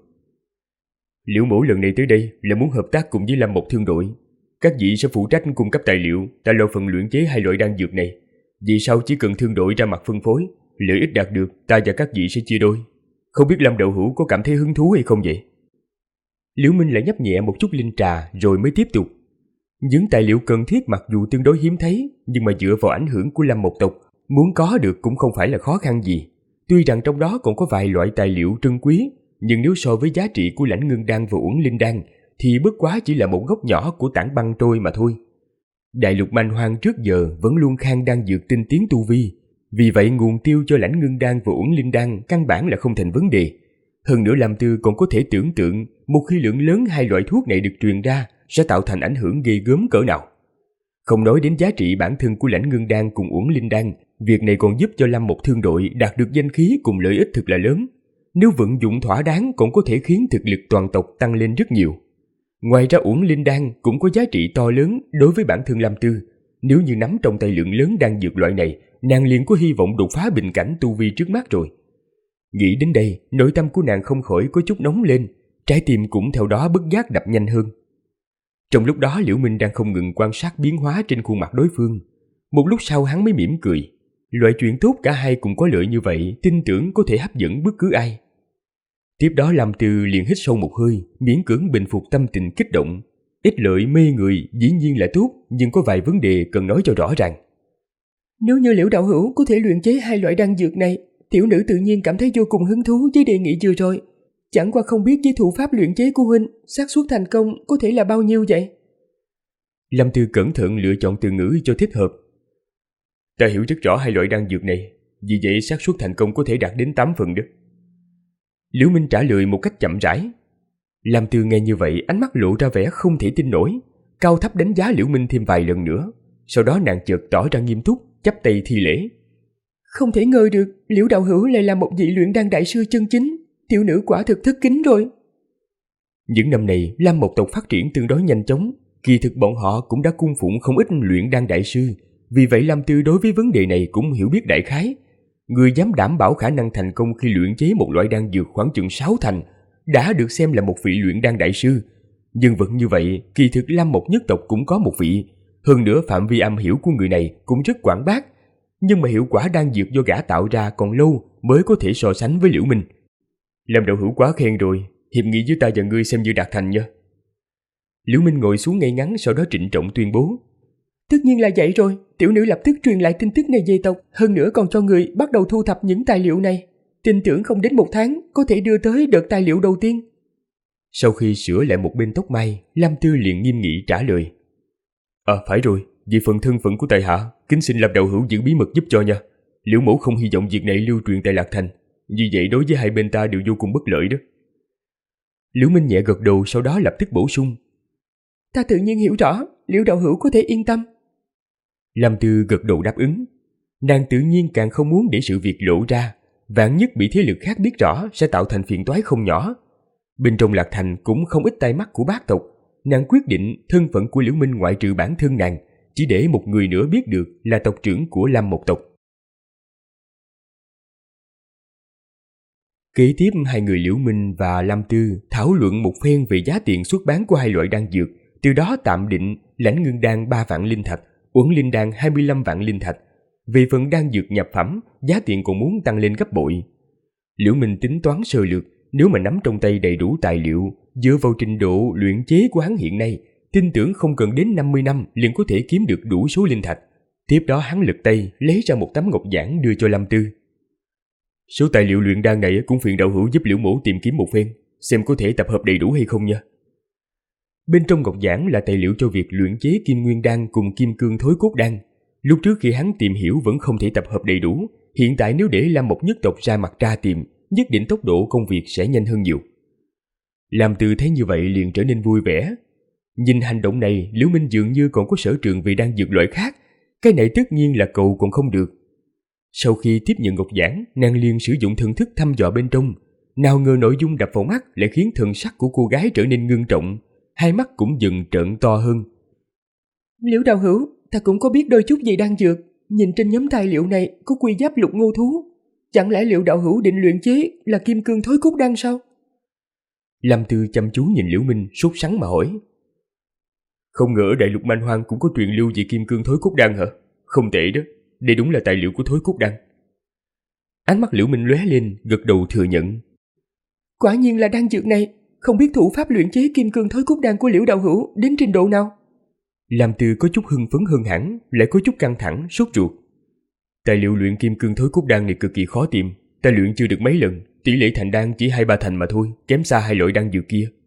Liễu mẫu lần này tới đây là muốn hợp tác cùng với Lâm Mộc Thương đội. Các vị sẽ phụ trách cung cấp tài liệu, ta lo phần luyện chế 2 loại đan dược này. Vì sau chỉ cần thương đội ra mặt phân phối, lợi ích đạt được ta và các vị sẽ chia đôi. Không biết Lâm đạo hữu có cảm thấy hứng thú hay không vậy? Liễu Minh lại nhấp nhẹ một chút linh trà rồi mới tiếp tục. Những tài liệu cần thiết mặc dù tương đối hiếm thấy, nhưng mà dựa vào ảnh hưởng của Lâm Mộc tộc, muốn có được cũng không phải là khó khăn gì. Tuy rằng trong đó còn có vài loại tài liệu trân quý, nhưng nếu so với giá trị của Lãnh Ngưng đan và Uẩn Linh đan thì bất quá chỉ là một góc nhỏ của tảng băng trôi mà thôi. Đại lục man hoang trước giờ vẫn luôn khan đan dược tinh tiến tu vi, vì vậy nguồn tiêu cho Lãnh Ngưng đan và Uẩn Linh đan căn bản là không thành vấn đề. Hơn nữa Lam Tư còn có thể tưởng tượng một khi lượng lớn 2 loại thuốc này được truyền ra sẽ tạo thành ảnh hưởng ghê gớm cỡ nào. Không nói đến giá trị bản thân của Lãnh Ngưng đan cùng Uẩn Linh đan, việc này còn giúp cho Lâm Mộc Thương đội đạt được danh khí cùng lợi ích thực là lớn. Nếu vận dụng thỏa đáng cũng có thể khiến thực lực toàn tộc tăng lên rất nhiều. Ngoài ra Uẩn Linh đan cũng có giá trị to lớn đối với bản thân Lam Tư. Nếu như nắm trong tay lượng lớn đan dược loại này, nàng liền có hy vọng đột phá bình cảnh tu vi trước mắt rồi. Nghĩ đến đây, nội tâm của nàng không khỏi có chút nóng lên, trái tim cũng theo đó bất giác đập nhanh hơn. Trong lúc đó Liễu Minh đang không ngừng quan sát biến hóa trên khuôn mặt đối phương. Một lúc sau hắn mới mỉm cười. Loại chuyện tốt cả hai cùng có lợi như vậy, tin tưởng có thể hấp dẫn bất cứ ai. Tiếp đó Lam Tư liền hít sâu một hơi, miễn cưỡng bình phục tâm tình kích động. Ích lợi mê người dĩ nhiên là tốt, nhưng có vài vấn đề cần nói cho rõ ràng. Nếu như Liễu đạo hữu có thể luyện chế 2 loại đan dược này, tiểu nữ tự nhiên cảm thấy vô cùng hứng thú với đề nghị vừa rồi. Chẳng qua không biết với thủ pháp luyện chế của huynh, xác suất thành công có thể là bao nhiêu vậy? Lam Tư cẩn thận lựa chọn từ ngữ cho thích hợp. Ta hiểu rất rõ hai loại đan dược này, vì vậy xác suất thành công có thể đạt đến 8 phần đó. Liễu Minh trả lời một cách chậm rãi. Lam Tư nghe như vậy, ánh mắt lộ ra vẻ không thể tin nổi, cao thấp đánh giá Liễu Minh thêm vài lần nữa. Sau đó nàng chợt tỏ ra nghiêm túc, chắp tay thi lễ. Không thể ngờ được Liễu đạo hữu lại là một vị luyện đan đại sư chân chính, tiểu nữ quả thực thất kính rồi. Những năm này, Lam Mộc tộc phát triển tương đối nhanh chóng, kỳ thực bọn họ cũng đã cung phụng không ít luyện đan đại sư, vì vậy Lam Tư đối với vấn đề này cũng hiểu biết đại khái. Người dám đảm bảo khả năng thành công khi luyện chế một loại đan dược khoảng chừng 6 thành, đã được xem là một vị luyện đan đại sư. Nhân vật như vậy, kỳ thực Lam Mộc nhất tộc cũng có một vị, hơn nữa phạm vi am hiểu của người này cũng rất quảng bác, nhưng mà hiệu quả đan dược do gã tạo ra còn lâu mới có thể so sánh với Liễu Minh. Làm đạo hữu quá khen rồi, hiệp nghị với ta và ngươi xem như đạt thành nha. Liễu Minh ngồi xuống ngay ngắn, sau đó trịnh trọng tuyên bố. Tất nhiên là vậy rồi, tiểu nữ lập tức truyền lại tin tức này về tộc, hơn nữa còn cho người bắt đầu thu thập những tài liệu này. Tin tưởng không đến 1 tháng có thể đưa tới đợt tài liệu đầu tiên. Sau khi sửa lại một bên tóc mai, Lam Tư liền nghiêm nghị trả lời. Phải rồi, vì phần thân phận của tại hạ, kính xin Lam đạo hữu giữ bí mật giúp cho nha. Liễu mẫu không hy vọng việc này lưu truyền tại Lạc Thành, vì vậy đối với hai bên ta đều vô cùng bất lợi đó. Liễu Minh nhẹ gật đầu, sau đó lập tức bổ sung. Ta tự nhiên hiểu rõ, Liễu đạo hữu có thể yên tâm. Lam Tư gật đầu đáp ứng. Nàng tự nhiên càng không muốn để sự việc lộ ra, vạn nhất bị thế lực khác biết rõ sẽ tạo thành phiền toái không nhỏ. Bên trong Lạc Thành cũng không ít tai mắt của bác tộc, nàng quyết định thân phận của Liễu Minh ngoại trừ bản thân nàng, chỉ để một người nữa biết được là tộc trưởng của Lam Mộc tộc. Kế tiếp hai người Liễu Minh và Lam Tư thảo luận một phen về giá tiền xuất bán của hai loại đan dược, từ đó tạm định Lãnh Ngưng đan 3 vạn linh thạch, Uẩn Linh đan 25 vạn linh thạch. Về phần đan dược nhập phẩm, giá tiền còn muốn tăng lên gấp bội. Liễu Minh tính toán sơ lược, nếu mà nắm trong tay đầy đủ tài liệu, dựa vào trình độ luyện chế của hắn hiện nay, tin tưởng không cần đến 50 năm liền có thể kiếm được đủ số linh thạch. Tiếp đó hắn lật tay lấy ra một tấm ngọc giản đưa cho Lam Tư. Số tài liệu luyện đan này cũng phiền đạo hữu giúp Liễu mẫu tìm kiếm một phen, xem có thể tập hợp đầy đủ hay không nha. Bên trong ngọc giản là tài liệu cho việc luyện chế Kim Nguyên đan cùng Kim Cương Thối Cốt đan. Lúc trước khi hắn tìm hiểu vẫn không thể tập hợp đầy đủ, hiện tại nếu để Lam Mộc nhất tộc ra mặt ra tìm, nhất định tốc độ công việc sẽ nhanh hơn nhiều. Lam Tư thấy như vậy liền trở nên vui vẻ. Nhìn hành động này, Liễu Minh dường như còn có sở trường về đan dược loại khác, cái này tất nhiên là cầu còn không được. Sau khi tiếp nhận ngọc giản, nàng liền sử dụng thần thức thăm dò bên trong, nào ngờ nội dung đập vào mắt lại khiến thần sắc của cô gái trở nên ngưng trọng, hai mắt cũng dần trợn to hơn. Liễu đạo hữu, ta cũng có biết đôi chút về đan dược, nhìn trên nhóm tài liệu này có quy giáp lục ngô thú, chẳng lẽ Liễu đạo hữu định luyện chế là Kim Cương Thối Cốt đan sao? Lam Tư chăm chú nhìn Liễu Minh, sốt sắng mà hỏi. Không ngờ ở Đại Lục Man Hoang cũng có truyền lưu về Kim Cương Thối Cốt đan hả? Không tệ đó, đây đúng là tài liệu của Thối Cốt đan. Ánh mắt Liễu Minh lóe lên, gật đầu thừa nhận. Quả nhiên là đan dược này, không biết thủ pháp luyện chế Kim Cương Thối Cốt đan của Liễu đạo hữu đến trình độ nào? Lam Tư có chút hưng phấn hơn hẳn, lại có chút căng thẳng, sốt ruột. Tài liệu luyện Kim Cương Thối Cốt đan này cực kỳ khó tìm, ta luyện chưa được mấy lần, tỷ lệ thành đan chỉ 2-3 thành mà thôi, kém xa hai loại đan dược kia.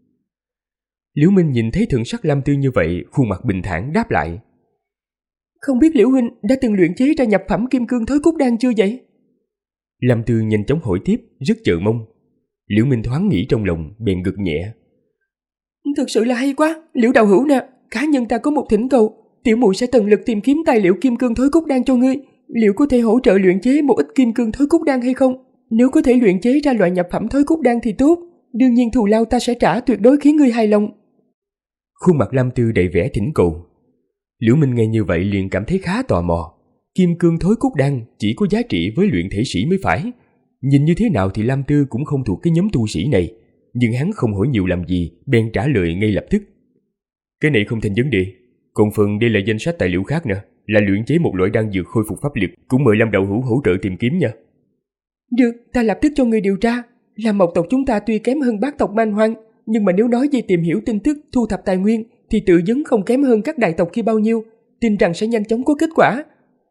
Liễu Minh nhìn thấy thần sắc Lam Tư như vậy, khuôn mặt bình thản đáp lại. Không biết Liễu huynh đã từng luyện chế ra nhập phẩm Kim Cương Thối Cốt đan chưa vậy? Lam Tư nhanh chóng hỏi tiếp, rất chờ mong. Liễu Minh thoáng nghĩ trong lòng, bèn gật nhẹ. Thực sự là hay quá, Liễu đạo hữu nè, cá nhân ta có một thỉnh cầu, tiểu muội sẽ tận lực tìm kiếm tài liệu Kim Cương Thối Cốt đan cho ngươi, liệu có thể hỗ trợ luyện chế một ít Kim Cương Thối Cốt đan hay không? Nếu có thể luyện chế ra loại nhập phẩm Thối Cốt đan thì tốt, đương nhiên thù lao ta sẽ trả tuyệt đối khiến ngươi hài lòng. Khuôn mặt Lam Tư đầy vẻ thỉnh cầu. Liễu Minh nghe như vậy liền cảm thấy khá tò mò. Kim Cương Thối Cốt đan chỉ có giá trị với luyện thể sĩ mới phải. Nhìn như thế nào thì Lam Tư cũng không thuộc cái nhóm tu sĩ này, nhưng hắn không hỏi nhiều làm gì, bèn trả lời ngay lập tức. Cái này không thành vấn đề, còn phần đây là danh sách tài liệu khác nè, là luyện chế một loại đan dược khôi phục pháp lực, cũng mời Lam đạo hữu hỗ trợ tìm kiếm nha. Được, ta lập tức cho người điều tra. Lam Mộc tộc chúng ta tuy kém hơn bác tộc Man Hoang, nhưng mà nếu nói về tìm hiểu tin tức, thu thập tài nguyên thì tự vấn không kém hơn các đại tộc kia bao nhiêu, tin rằng sẽ nhanh chóng có kết quả.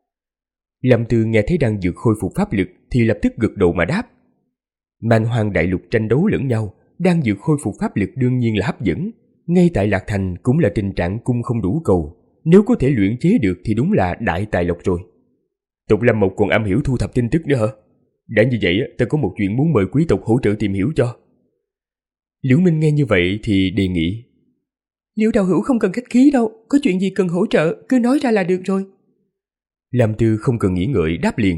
Lam Tư nghe thấy đan dược khôi phục pháp lực thì lập tức gật đầu mà đáp. Man Hoang đại lục tranh đấu lẫn nhau, đan dược khôi phục pháp lực đương nhiên là hấp dẫn. Ngay tại Lạc Thành cũng là tình trạng cung không đủ cầu, nếu có thể luyện chế được thì đúng là đại tài lộc rồi. tộc Lâm Mộc còn am hiểu thu thập tin tức nữa hả? Đã như vậy, ta có một chuyện muốn mời quý tộc hỗ trợ tìm hiểu cho. Liễu Minh nghe như vậy thì đề nghị. Liễu đạo hữu không cần khách khí đâu, có chuyện gì cần hỗ trợ cứ nói ra là được rồi. Lam Tư không cần nghĩ ngợi đáp liền.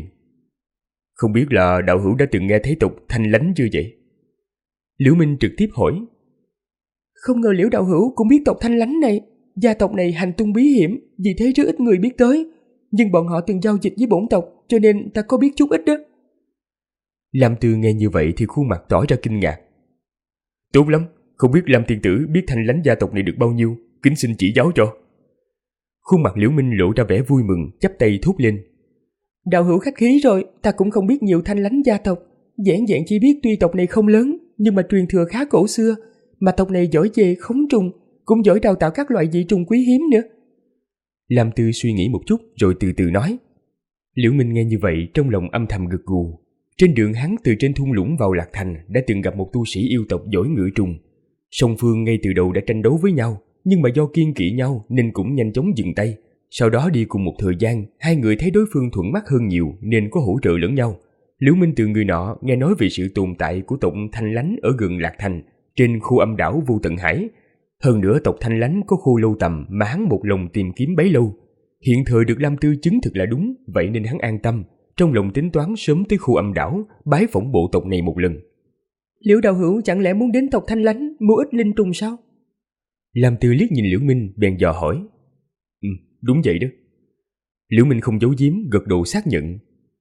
Không biết là đạo hữu đã từng nghe thấy tộc Thanh Lánh chưa vậy? Liễu Minh trực tiếp hỏi. Không ngờ Liễu đạo hữu cũng biết tộc Thanh Lánh này. Gia tộc này hành tung bí hiểm, vì thế rất ít người biết tới. Nhưng bọn họ từng giao dịch với bổn tộc, cho nên ta có biết chút ít đó. Lam Tư nghe như vậy thì khuôn mặt tỏ ra kinh ngạc. Tốt lắm, không biết Lam tiên tử biết Thanh Lánh gia tộc này được bao nhiêu, kính xin chỉ giáo cho. Khuôn mặt Liễu Minh lộ ra vẻ vui mừng, chắp tay thốt lên. Đạo hữu khách khí rồi, ta cũng không biết nhiều Thanh Lánh gia tộc. Giản dạng chỉ biết tuy tộc này không lớn, nhưng mà truyền thừa khá cổ xưa, mà tộc này giỏi về khống trùng, cũng giỏi đào tạo các loại dị trùng quý hiếm nữa. Lam Tư suy nghĩ một chút rồi từ từ nói. Liễu Minh nghe như vậy trong lòng âm thầm gật gù. Trên đường hắn từ trên thung lũng vào Lạc Thành đã từng gặp một tu sĩ yêu tộc giỏi ngự trùng. Song phương ngay từ đầu đã tranh đấu với nhau, nhưng mà do kiêng kỵ nhau nên cũng nhanh chóng dừng tay. Sau đó đi cùng một thời gian, hai người thấy đối phương thuận mắt hơn nhiều nên có hỗ trợ lẫn nhau. Liễu Minh từ người nọ nghe nói về sự tồn tại của tộc Thanh Lánh ở gần Lạc Thành, trên khu âm đảo Vô Tận Hải. Hơn nữa tộc Thanh Lánh có khô lâu tầm mà hắn một lòng tìm kiếm bấy lâu. Hiện thời được Lam Tư chứng thực là đúng, vậy nên hắn an tâm, trong lòng tính toán sớm tới khu âm đảo, bái phỏng bộ tộc này một lần. Liễu đạo hữu chẳng lẽ muốn đến tộc Thanh Lánh mua ít linh trùng sao? Lam Tư liếc nhìn Liễu Minh bèn dò hỏi. Đúng vậy đó. Liễu Minh không giấu giếm, gật đầu xác nhận.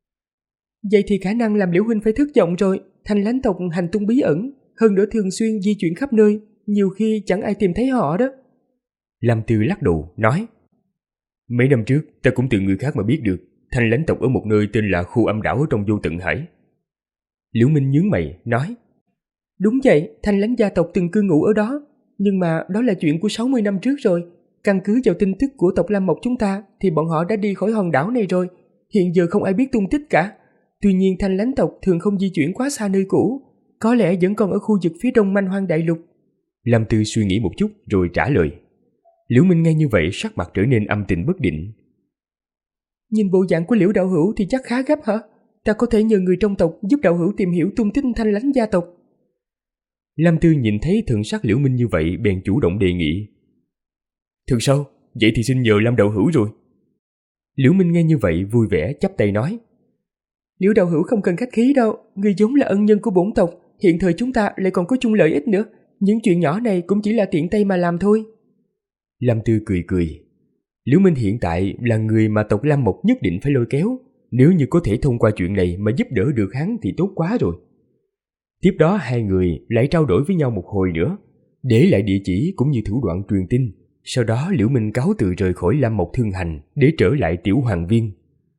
Vậy thì khả năng làm Liễu huynh phải thất vọng rồi. Thanh Lánh tộc hành tung bí ẩn, hơn nữa thường xuyên di chuyển khắp nơi, nhiều khi chẳng ai tìm thấy họ đó. Lam Tư lắc đầu nói. Mấy năm trước ta cũng từ người khác mà biết được Thanh Lánh tộc ở một nơi tên là khu âm đảo trong Vô Tận Hải. Liễu Minh nhướng mày nói. Đúng vậy, Thanh Lánh gia tộc từng cư ngụ ở đó, nhưng mà đó là chuyện của 60 năm trước rồi. Căn cứ vào tin tức của tộc Lam Mộc chúng ta thì bọn họ đã đi khỏi hòn đảo này rồi, hiện giờ không ai biết tung tích cả. Tuy nhiên Thanh Lánh tộc thường không di chuyển quá xa nơi cũ, có lẽ vẫn còn ở khu vực phía đông Manh Hoang Đại Lục. Lam Tư suy nghĩ một chút rồi trả lời. Liễu Minh nghe như vậy sắc mặt trở nên âm tình bất định. Nhìn bộ dạng của Liễu đạo hữu thì chắc khá gấp hả? Ta có thể nhờ người trong tộc giúp đạo hữu tìm hiểu tung tích Thanh Lánh gia tộc. Lam Tư nhìn thấy thần sắc Liễu Minh như vậy bèn chủ động đề nghị. Thật sao? Vậy thì xin nhờ Lam đạo hữu rồi. Liễu Minh nghe như vậy vui vẻ chắp tay nói. Liễu đạo hữu không cần khách khí đâu, người vốn là ân nhân của bổn tộc, hiện thời chúng ta lại còn có chung lợi ích nữa, những chuyện nhỏ này cũng chỉ là tiện tay mà làm thôi. Lam Tư cười cười. Liễu Minh hiện tại là người mà tộc Lam Mộc nhất định phải lôi kéo, nếu như có thể thông qua chuyện này mà giúp đỡ được hắn thì tốt quá rồi. Tiếp đó hai người lại trao đổi với nhau một hồi nữa, để lại địa chỉ cũng như thủ đoạn truyền tin. Sau đó Liễu Minh cáo từ rời khỏi Lam Mộc Thương Hành để trở lại Tiểu Hoàng Viên.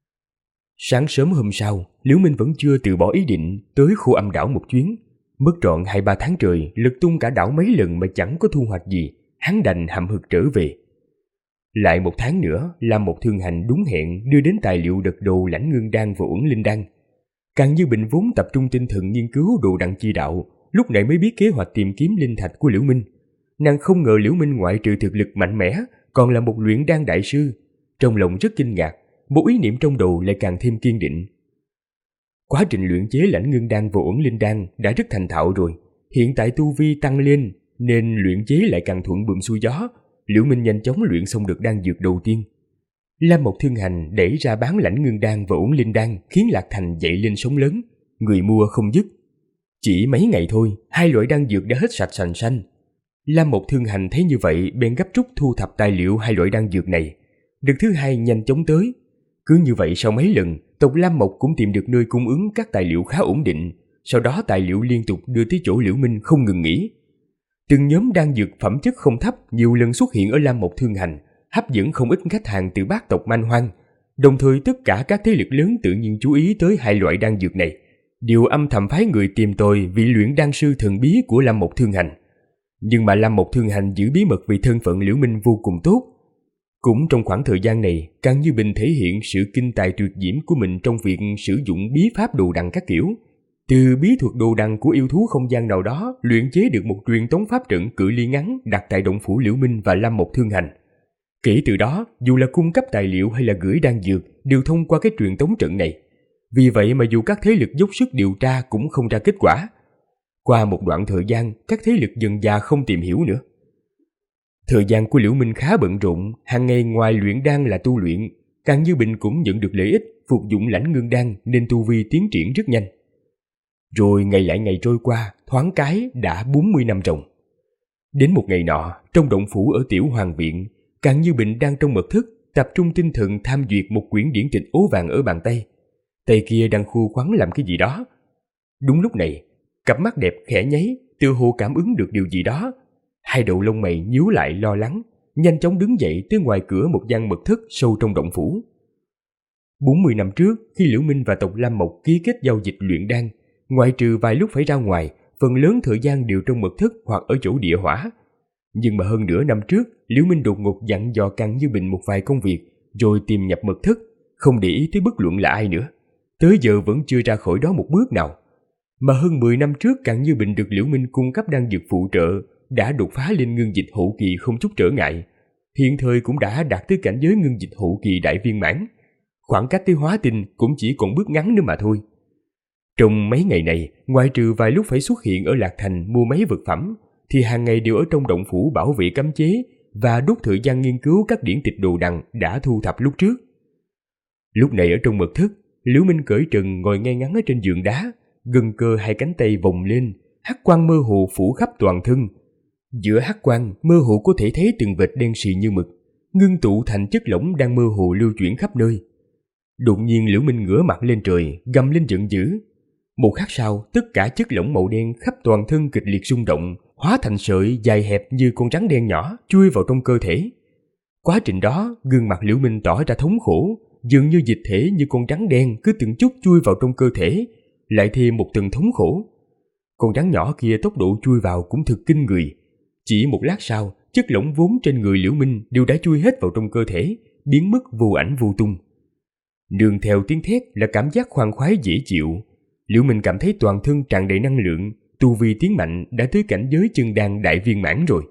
Sáng sớm hôm sau, Liễu Minh vẫn chưa từ bỏ ý định tới khu âm đảo một chuyến. Mất trọn 2-3 tháng trời, lật tung cả đảo mấy lần mà chẳng có thu hoạch gì, hắn đành hậm hực trở về. Lại 1 tháng nữa, Lam Mộc Thương Hành đúng hẹn đưa đến tài liệu đợt đầu Lãnh Ngưng Đan và Uẩn Linh Đan. Càng Như Bình vốn tập trung tinh thần nghiên cứu đồ đằng chi đạo, lúc này mới biết kế hoạch tìm kiếm linh thạch của Liễu Minh. Nàng không ngờ Liễu Minh ngoại trừ thực lực mạnh mẽ, còn là một luyện đan đại sư. Trong lòng rất kinh ngạc, một ý niệm trong đầu lại càng thêm kiên định. Quá trình luyện chế Lãnh Ngưng Đan và Uẩn Linh Đan đã rất thành thạo rồi, hiện tại tu vi tăng lên nên luyện chế lại càng thuận buồm xuôi gió. Liễu Minh nhanh chóng luyện xong được đan dược đầu tiên. Lam Mộc Thương Hành đẩy ra bán Lãnh Ngưng Đan và Uẩn Linh Đan, khiến Lạc Thành dậy lên sóng lớn, người mua không dứt. Chỉ mấy ngày thôi, 2 loại đan dược đã hết sạch sành xanh. Lam Mộc Thương Hành thấy như vậy bèn gấp rút thu thập tài liệu 2 loại đan dược này. Đợt thứ 2 nhanh chóng tới. Cứ như vậy sau mấy lần, tộc Lam Mộc cũng tìm được nơi cung ứng các tài liệu khá ổn định. Sau đó tài liệu liên tục đưa tới chỗ Liễu Minh không ngừng nghỉ. Từng nhóm đan dược phẩm chất không thấp nhiều lần xuất hiện ở Lam Mộc Thương Hành, hấp dẫn không ít khách hàng từ bát tộc Manh Hoang. Đồng thời tất cả các thế lực lớn tự nhiên chú ý tới 2 loại đan dược này, đều âm thầm phái người tìm tòi vị luyện đan sư thần bí của Lam Mộc Thương Hành. Nhưng mà Lam Mộc Thương Hành giữ bí mật vì thân phận Liễu Minh vô cùng tốt. Cũng trong khoảng thời gian này, Càng Như Bình thể hiện sự kinh tài tuyệt diễm của mình trong việc sử dụng bí pháp đồ đằng các kiểu. Từ bí thuật đồ đằng của yêu thú không gian nào đó luyện chế được một truyền tống pháp trận cự ly ngắn đặt tại động phủ Liễu Minh và Lam Mộc Thương Hành. Kể từ đó, dù là cung cấp tài liệu hay là gửi đan dược đều thông qua cái truyền tống trận này. Vì vậy mà dù các thế lực dốc sức điều tra cũng không ra kết quả. Qua một đoạn thời gian, các thế lực dần dà không tìm hiểu nữa. Thời gian của Liễu Minh khá bận rộn, hàng ngày ngoài luyện đan là tu luyện, Càng Như Bình cũng nhận được lợi ích phục dụng lãnh ngưng đan nên tu vi tiến triển rất nhanh. Rồi ngày lại ngày trôi qua, thoáng cái đã 40 năm ròng. Đến một ngày nọ, trong động phủ ở Tiểu Hoàng Viện, Càng Như Bình đang trong mật thất, tập trung tinh thần tham duyệt một quyển điển tịch ố vàng ở bàn tay. Tay kia đang khô khoắn làm cái gì đó. Đúng lúc này, cặp mắt đẹp khẽ nháy, tựa hồ cảm ứng được điều gì đó. Hai đầu lông mày nhíu lại lo lắng, nhanh chóng đứng dậy tới ngoài cửa một gian mật thất sâu trong động phủ. 40 năm trước, khi Liễu Minh và tộc Lam Mộc ký kết giao dịch luyện đan, ngoại trừ vài lúc phải ra ngoài, phần lớn thời gian đều trong mật thất hoặc ở chỗ địa hỏa. Nhưng mà hơn nửa năm trước, Liễu Minh đột ngột dặn dò Càng Như Bình một vài công việc, rồi tìm nhập mật thất, không để ý tới bất luận là ai nữa. Tới giờ vẫn chưa ra khỏi đó một bước nào. Mà hơn 10 năm trước, Càng Như Bình được Liễu Minh cung cấp đan dược phụ trợ, đã đột phá lên ngưng dịch hậu kỳ không chút trở ngại. Hiện thời cũng đã đạt tới cảnh giới ngưng dịch hậu kỳ đại viên mãn. Khoảng cách tới hóa tinh cũng chỉ còn bước ngắn nữa mà thôi. Trong mấy ngày này, ngoại trừ vài lúc phải xuất hiện ở Lạc Thành mua mấy vật phẩm, thì hàng ngày đều ở trong động phủ bảo vệ cấm chế và đốt thời gian nghiên cứu các điển tịch đồ đằng đã thu thập lúc trước. Lúc này ở trong mật thất, Liễu Minh cởi trần ngồi ngay ngắn ở trên giường đá, gân cơ hai cánh tay vòng lên, hắc quang mơ hồ phủ khắp toàn thân. Giữa hắc quang mơ hồ có thể thấy từng vệt đen sì như mực, ngưng tụ thành chất lỏng đang mơ hồ lưu chuyển khắp nơi. Đột nhiên Liễu Minh ngửa mặt lên trời, gầm lên giận dữ. Một khắc sau, tất cả chất lỏng màu đen khắp toàn thân kịch liệt rung động, hóa thành sợi dài hẹp như con rắn đen nhỏ chui vào trong cơ thể. Quá trình đó, gương mặt Liễu Minh tỏ ra thống khổ, dường như dịch thể như con rắn đen cứ từng chút chui vào trong cơ thể, lại thêm một tầng thống khổ. Con rắn nhỏ kia tốc độ chui vào cũng thực kinh người. Chỉ một lát sau, chất lỏng vốn trên người Liễu Minh đều đã chui hết vào trong cơ thể, biến mất vô ảnh vô tung. Nương theo tiếng thét là cảm giác khoan khoái dễ chịu. Liễu Minh cảm thấy toàn thân tràn đầy năng lượng, tu vi tiến mạnh đã tới cảnh giới chân đan đại viên mãn rồi.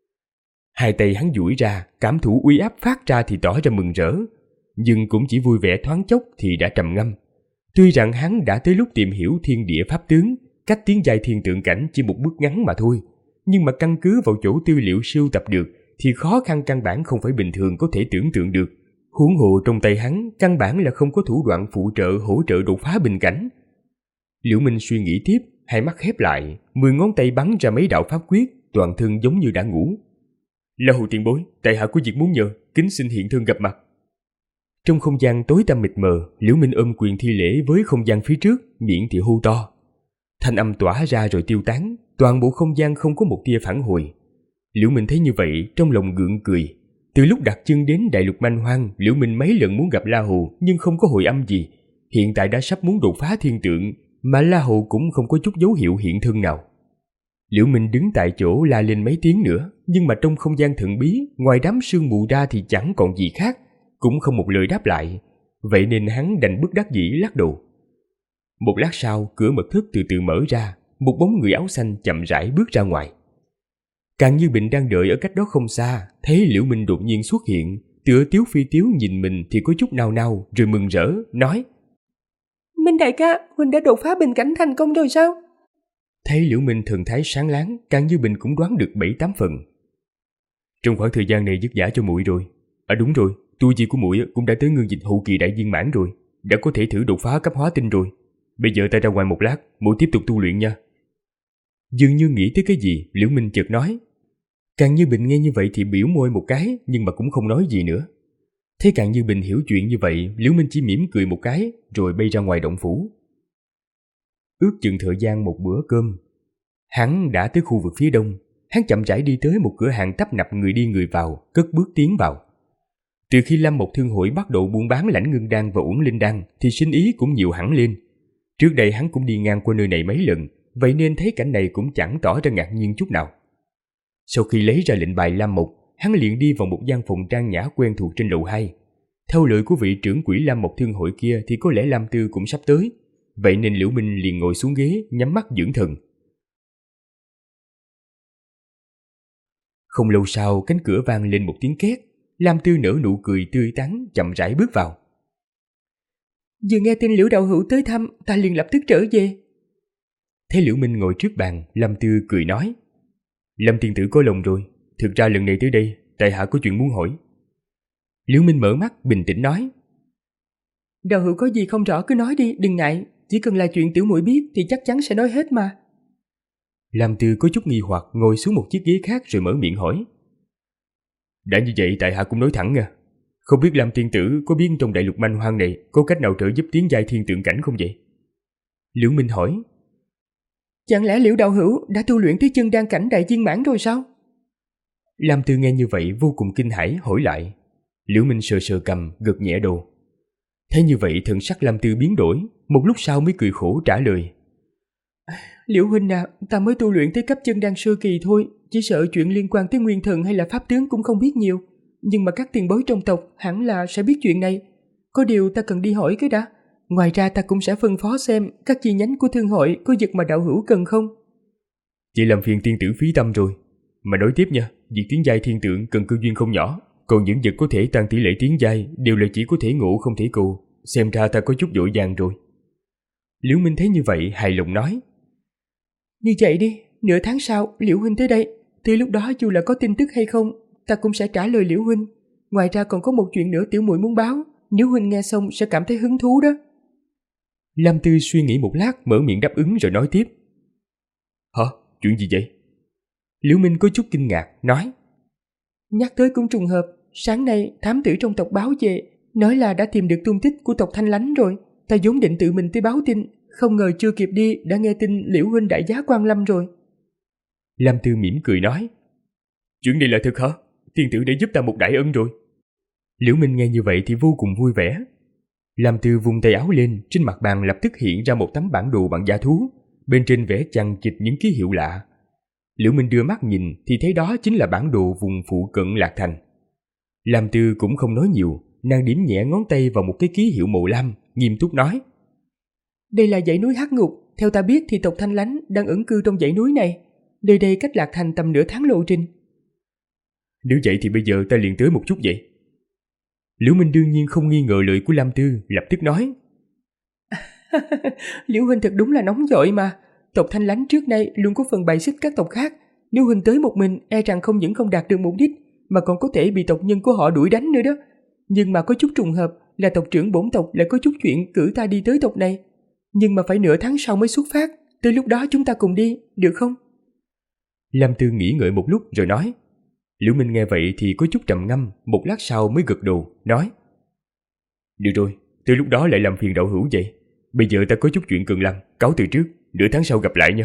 Hai tay hắn duỗi ra, cảm thụ uy áp phát ra thì tỏ ra mừng rỡ, nhưng cũng chỉ vui vẻ thoáng chốc thì đã trầm ngâm. Tuy rằng hắn đã tới lúc tìm hiểu thiên địa pháp tướng, cách tiến giai thiên tượng cảnh chỉ một bước ngắn mà thôi, nhưng mà căn cứ vào chỗ tư liệu sưu tập được thì khó khăn căn bản không phải bình thường có thể tưởng tượng được. Huống hồ trong tay hắn căn bản là không có thủ đoạn phụ trợ hỗ trợ đột phá bình cảnh. Liễu Minh suy nghĩ tiếp, hai mắt khép lại, 10 ngón tay bắn ra mấy đạo pháp quyết, toàn thân giống như đã ngủ. La Hầu tiền bối, tại hạ có việc muốn nhờ, kính xin hiện thân gặp mặt. Trong không gian tối tăm mịt mờ, Liễu Minh ôm quyền thi lễ với không gian phía trước, miệng thì hô to. Thanh âm tỏa ra rồi tiêu tán, toàn bộ không gian không có một tia phản hồi. Liễu Minh thấy như vậy, trong lòng gượng cười. Từ lúc đặt chân đến đại lục manh hoang, Liễu Minh mấy lần muốn gặp La Hầu nhưng không có hồi âm gì. Hiện tại đã sắp muốn đột phá thiên tượng, mà La Hầu cũng không có chút dấu hiệu hiện thân nào. Liễu Minh đứng tại chỗ la lên mấy tiếng nữa, nhưng mà trong không gian thần bí, ngoài đám sương mù ra thì chẳng còn gì khác, cũng không một lời đáp lại. Vậy nên hắn đành bất đắc dĩ lắc đầu. Một lát sau, cửa mật thất từ từ mở ra, một bóng người áo xanh chậm rãi bước ra ngoài. Càng Như Bình đang đợi ở cách đó không xa, thấy Liễu Minh đột nhiên xuất hiện, tựa Tiếu Phi Tiếu nhìn mình thì có chút nao nao, rồi mừng rỡ, nói: Minh đại ca, Huynh đã đột phá bình cảnh thành công rồi sao? Thấy Liễu Minh thần thái sáng láng, Càng Như Bình cũng đoán được 7-8 phần. Trong khoảng thời gian này vất vả cho muội rồi. Đúng rồi, tu vi của muội cũng đã tới ngưng dịch hậu kỳ đại viên mãn rồi, đã có thể thử đột phá cấp hóa tinh rồi. Bây giờ ta ra ngoài một lát, muội tiếp tục tu luyện nha. Dường như nghĩ tới cái gì, Liễu Minh chợt nói. Càng Như Bình nghe như vậy thì biểu môi một cái, nhưng mà cũng không nói gì nữa. Thấy Càng Như Bình hiểu chuyện như vậy, Liễu Minh chỉ mỉm cười một cái, rồi bay ra ngoài động phủ. Ước chừng thời gian một bữa cơm, hắn đã tới khu vực phía đông. Hắn chậm rãi đi tới một cửa hàng tấp nập người đi người vào, cất bước tiến vào. Từ khi Lam Mộc Thương hội bắt đầu buôn bán lãnh ngưng đan và uẩn linh đan thì sinh ý cũng nhiều hẳn lên. Trước đây hắn cũng đi ngang qua nơi này mấy lần, vậy nên thấy cảnh này cũng chẳng tỏ ra ngạc nhiên chút nào. Sau khi lấy ra lệnh bài Lam Mộc, hắn liền đi vào một gian phòng trang nhã quen thuộc trên lầu 2. Theo lời của vị trưởng quỹ Lam Mộc Thương hội kia thì có lẽ Lam Tư cũng sắp tới, vậy nên Liễu Minh liền ngồi xuống ghế, nhắm mắt dưỡng thần. Không lâu sau, cánh cửa vang lên một tiếng két. Lam Tư nở nụ cười tươi tắn, chậm rãi bước vào. Vừa nghe tin Liễu đạo hữu tới thăm, ta liền lập tức trở về. Thấy Liễu Minh ngồi trước bàn, Lam Tư cười nói: Lâm tiên tử có lòng rồi, thực ra lần này tới đây, tại hạ có chuyện muốn hỏi. Liễu Minh mở mắt, bình tĩnh nói: Đạo hữu có gì không rõ cứ nói đi, đừng ngại, chỉ cần là chuyện tiểu muội biết thì chắc chắn sẽ nói hết mà. Lam Tư có chút nghi hoặc ngồi xuống một chiếc ghế khác rồi mở miệng hỏi: Đã như vậy tại hạ cũng nói thẳng nha, không biết Lam tiên tử có biết trong đại lục manh hoang này có cách nào trợ giúp tiến giai thiên tượng cảnh không vậy? Liễu Minh hỏi: Chẳng lẽ Liễu đạo hữu đã tu luyện tới chân đan cảnh đại viên mãn rồi sao? Lam Tư nghe như vậy vô cùng kinh hãi hỏi lại. Liễu Minh sờ sờ cằm, gật nhẹ đầu. Thấy như vậy thần sắc Lam Tư biến đổi, một lúc sau mới cười khổ trả lời: Liễu huynh à, ta mới tu luyện tới cấp chân đan sơ kỳ thôi, chỉ sợ chuyện liên quan tới nguyên thần hay là pháp tướng cũng không biết nhiều, nhưng mà các tiền bối trong tộc hẳn là sẽ biết chuyện này. Có điều ta cần đi hỏi cái đã. Ngoài ra ta cũng sẽ phân phó xem các chi nhánh của thương hội có vật mà đạo hữu cần không. Chỉ làm phiền tiên tử phí tâm rồi. Mà nói tiếp nha, việc tiến giai thiên tượng cần cơ duyên không nhỏ, còn những vật có thể tăng tỷ lệ tiến giai đều là chỉ có thể ngộ không thể cầu. Xem ra ta có chút vội vàng rồi. Liễu Minh thấy như vậy hài lòng nói: Như vậy đi, nửa tháng sau Liễu huynh tới đây, thì lúc đó dù là có tin tức hay không, ta cũng sẽ trả lời Liễu huynh. Ngoài ra còn có một chuyện nữa tiểu muội muốn báo, nếu huynh nghe xong sẽ cảm thấy hứng thú đó. Lam Tư suy nghĩ một lát, mở miệng đáp ứng rồi nói tiếp: Hả? Chuyện gì vậy? Liễu Minh có chút kinh ngạc, nói: Nhắc tới cũng trùng hợp, sáng nay thám tử trong tộc báo về, nói là đã tìm được tung tích của tộc Thanh Lánh rồi. Ta vốn định tự mình tới báo tin, không ngờ chưa kịp đi đã nghe tin Liễu huynh đại giá quan lâm rồi. Lam Tư mỉm cười nói: Chuyện này là thật hả? Tiên tử đã giúp ta một đại ân rồi. Liễu Minh nghe như vậy thì vô cùng vui vẻ. Lam Tư vung tay áo lên, trên mặt bàn lập tức hiện ra một tấm bản đồ bằng da thú, bên trên vẽ chằng chịt những ký hiệu lạ. Liễu Minh đưa mắt nhìn thì thấy đó chính là bản đồ vùng phụ cận Lạc Thành. Lam Tư cũng không nói nhiều, nàng điểm nhẹ ngón tay vào một cái ký hiệu màu lam, nghiêm túc nói: Đây là dãy núi Hắc Ngục, theo ta biết thì tộc Thanh Lánh đang ẩn cư trong dãy núi này. Nơi đây cách Lạc Thành tầm nửa tháng lộ trình. Nếu vậy thì bây giờ ta liền tới một chút vậy. Liễu Minh đương nhiên không nghi ngờ lời của Lam Tư, lập tức nói: Liễu huynh thật đúng là nóng vội mà. Tộc Thanh Lánh trước nay luôn có phần bài xích các tộc khác. Nếu huynh tới một mình, e rằng không những không đạt được mục đích, mà còn có thể bị tộc nhân của họ đuổi đánh nữa đó. Nhưng mà có chút trùng hợp là tộc trưởng bổn tộc lại có chút chuyện cử ta đi tới tộc này. Nhưng mà phải nửa tháng sau mới xuất phát, tới lúc đó chúng ta cùng đi, được không? Lam Tư nghĩ ngợi một lúc rồi nói. Liễu Minh nghe vậy thì có chút trầm ngâm, một lát sau mới gật đầu, nói: Được rồi, tới lúc đó lại làm phiền đạo hữu vậy. Bây giờ ta có chút chuyện cần làm, cáo từ trước, nửa tháng sau gặp lại nha.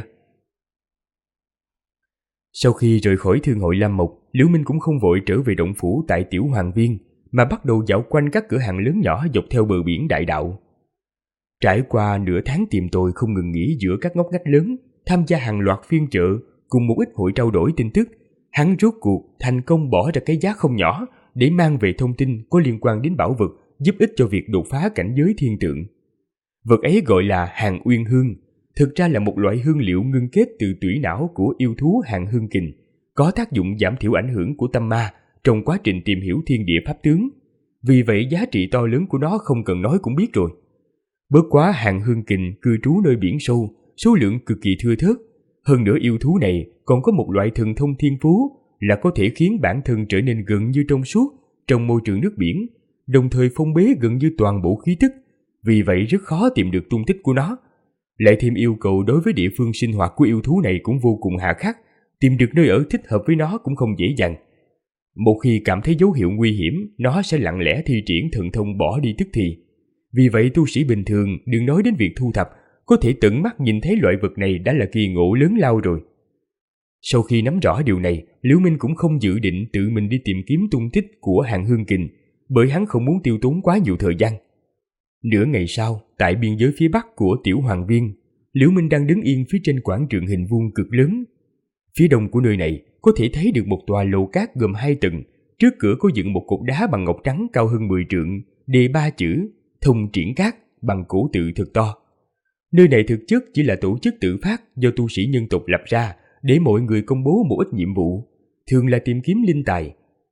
Sau khi rời khỏi thương hội Lam Mộc, Liễu Minh cũng không vội trở về động phủ tại Tiểu Hoàng Viên, mà bắt đầu dạo quanh các cửa hàng lớn nhỏ dọc theo bờ biển đại đạo. Trải qua nửa tháng tìm tòi không ngừng nghỉ giữa các ngóc ngách lớn, tham gia hàng loạt phiên chợ, cùng một ít hội trao đổi tin tức, hắn rốt cuộc thành công bỏ ra cái giá không nhỏ để mang về thông tin có liên quan đến bảo vật, giúp ích cho việc đột phá cảnh giới thiên tượng. Vật ấy gọi là hàng uyên hương, thực ra là một loại hương liệu ngưng kết từ tủy não của yêu thú hàng hương kình, có tác dụng giảm thiểu ảnh hưởng của tâm ma trong quá trình tìm hiểu thiên địa pháp tướng. Vì vậy giá trị to lớn của nó không cần nói cũng biết rồi. Bất quá hàng hương kình cư trú nơi biển sâu, số lượng cực kỳ thưa thớt. Hơn nữa yêu thú này còn có một loại thần thông thiên phú là có thể khiến bản thân trở nên gần như trong suốt trong môi trường nước biển, đồng thời phong bế gần như toàn bộ khí tức. Vì vậy rất khó tìm được tung tích của nó. Lại thêm yêu cầu đối với địa phương sinh hoạt của yêu thú này cũng vô cùng hà khắc, tìm được nơi ở thích hợp với nó cũng không dễ dàng. Một khi cảm thấy dấu hiệu nguy hiểm, nó sẽ lặng lẽ thi triển thần thông bỏ đi tức thì. Vì vậy tu sĩ bình thường đừng nói đến việc thu thập, có thể tận mắt nhìn thấy loại vật này đã là kỳ ngộ lớn lao rồi. Sau khi nắm rõ điều này, Liễu Minh cũng không dự định tự mình đi tìm kiếm tung tích của hàng hương kình, bởi hắn không muốn tiêu tốn quá nhiều thời gian. Nửa ngày sau, tại biên giới phía bắc của Tiểu Hoàng Viên, Liễu Minh đang đứng yên phía trên quảng trường hình vuông cực lớn. Phía đông của nơi này có thể thấy được một tòa lầu cát gồm 2 tầng, trước cửa có dựng một cột đá bằng ngọc trắng cao hơn 10 trượng, đề 3 chữ Thông Triển Cát bằng cổ tự thật to. Nơi này thực chất chỉ là tổ chức tự phát do tu sĩ nhân tộc lập ra để mọi người công bố một ít nhiệm vụ, thường là tìm kiếm linh tài.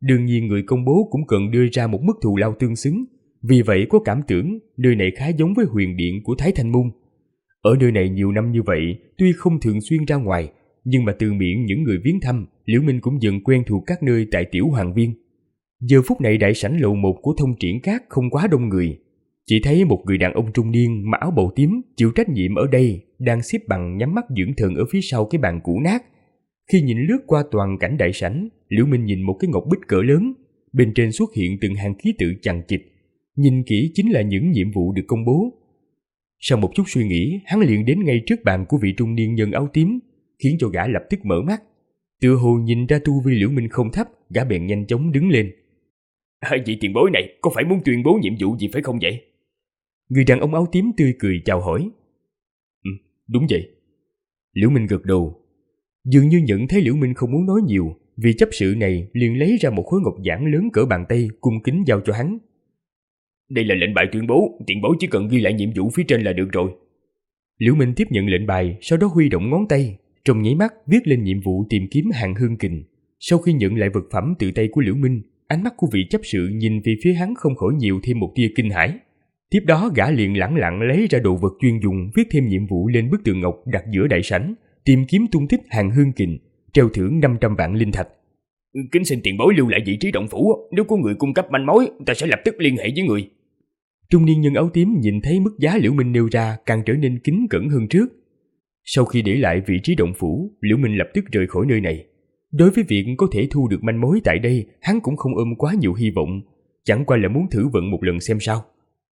Đương nhiên người công bố cũng cần đưa ra một mức thù lao tương xứng, vì vậy có cảm tưởng nơi này khá giống với huyền điện của Thái Thanh Môn. Ở nơi này nhiều năm như vậy, tuy không thường xuyên ra ngoài, nhưng mà từ miệng những người viếng thăm, Liễu Minh cũng dần quen thuộc các nơi tại Tiểu Hoàng Viên. Giờ phút này đại sảnh lầu 1 của Thông Triển Các không quá đông người, chỉ thấy một người đàn ông trung niên mặc áo bào tím chịu trách nhiệm ở đây đang xếp bằng nhắm mắt dưỡng thần ở phía sau cái bàn cũ nát. Khi nhìn lướt qua toàn cảnh đại sảnh, Liễu Minh nhìn một cái ngọc bích cỡ lớn, bên trên xuất hiện từng hàng ký tự chằng chịt, nhìn kỹ chính là những nhiệm vụ được công bố. Sau một chút suy nghĩ, hắn liền đến ngay trước bàn của vị trung niên nhân áo tím, khiến cho gã lập tức mở mắt. Tựa hồ nhìn ra tu vi Liễu Minh không thấp, gã bèn nhanh chóng đứng lên. Vị tiền bối này có phải muốn tuyên bố nhiệm vụ gì phải không vậy? Người đàn ông áo tím tươi cười chào hỏi. Đúng vậy. Liễu Minh gật đầu. Dường như nhận thấy Liễu Minh không muốn nói nhiều, vị chấp sự này liền lấy ra một khối ngọc giản lớn cỡ bàn tay cung kính giao cho hắn. Đây là lệnh bài tuyên bố, tiền bối chỉ cần ghi lại nhiệm vụ phía trên là được rồi. Liễu Minh tiếp nhận lệnh bài, sau đó huy động ngón tay, trong nháy mắt viết lên nhiệm vụ tìm kiếm Hàng Hương Kình. Sau khi nhận lại vật phẩm từ tay của Liễu Minh, ánh mắt của vị chấp sự nhìn về phía hắn không khỏi nhiều thêm một tia kinh hãi. Tiếp đó gã liền lẳng lặng lấy ra đồ vật chuyên dùng, viết thêm nhiệm vụ lên bức tường ngọc đặt giữa đại sảnh, tìm kiếm tung tích Hàng Hương Kình, treo thưởng 500 vạn linh thạch. Kính xin tiền bối lưu lại vị trí động phủ, nếu có người cung cấp manh mối, ta sẽ lập tức liên hệ với người. Trung niên nhân áo tím nhìn thấy mức giá Liễu Minh nêu ra càng trở nên kính cẩn hơn trước. Sau khi để lại vị trí động phủ, Liễu Minh lập tức rời khỏi nơi này. Đối với việc có thể thu được manh mối tại đây, hắn cũng không ôm quá nhiều hy vọng, chẳng qua là muốn thử vận một lần xem sao.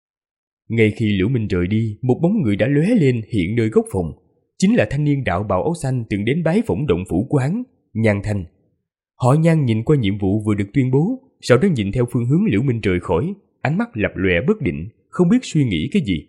Ngay khi Liễu Minh rời đi, một bóng người đã lóe lên hiện nơi góc phòng, chính là thanh niên đạo bào áo xanh từng đến bái phỏng động phủ của hắn, Nhan Thanh. Họ Nhan nhìn qua nhiệm vụ vừa được tuyên bố, sau đó nhìn theo phương hướng Liễu Minh rời khỏi, ánh mắt lập lòe bất định, không biết suy nghĩ cái gì.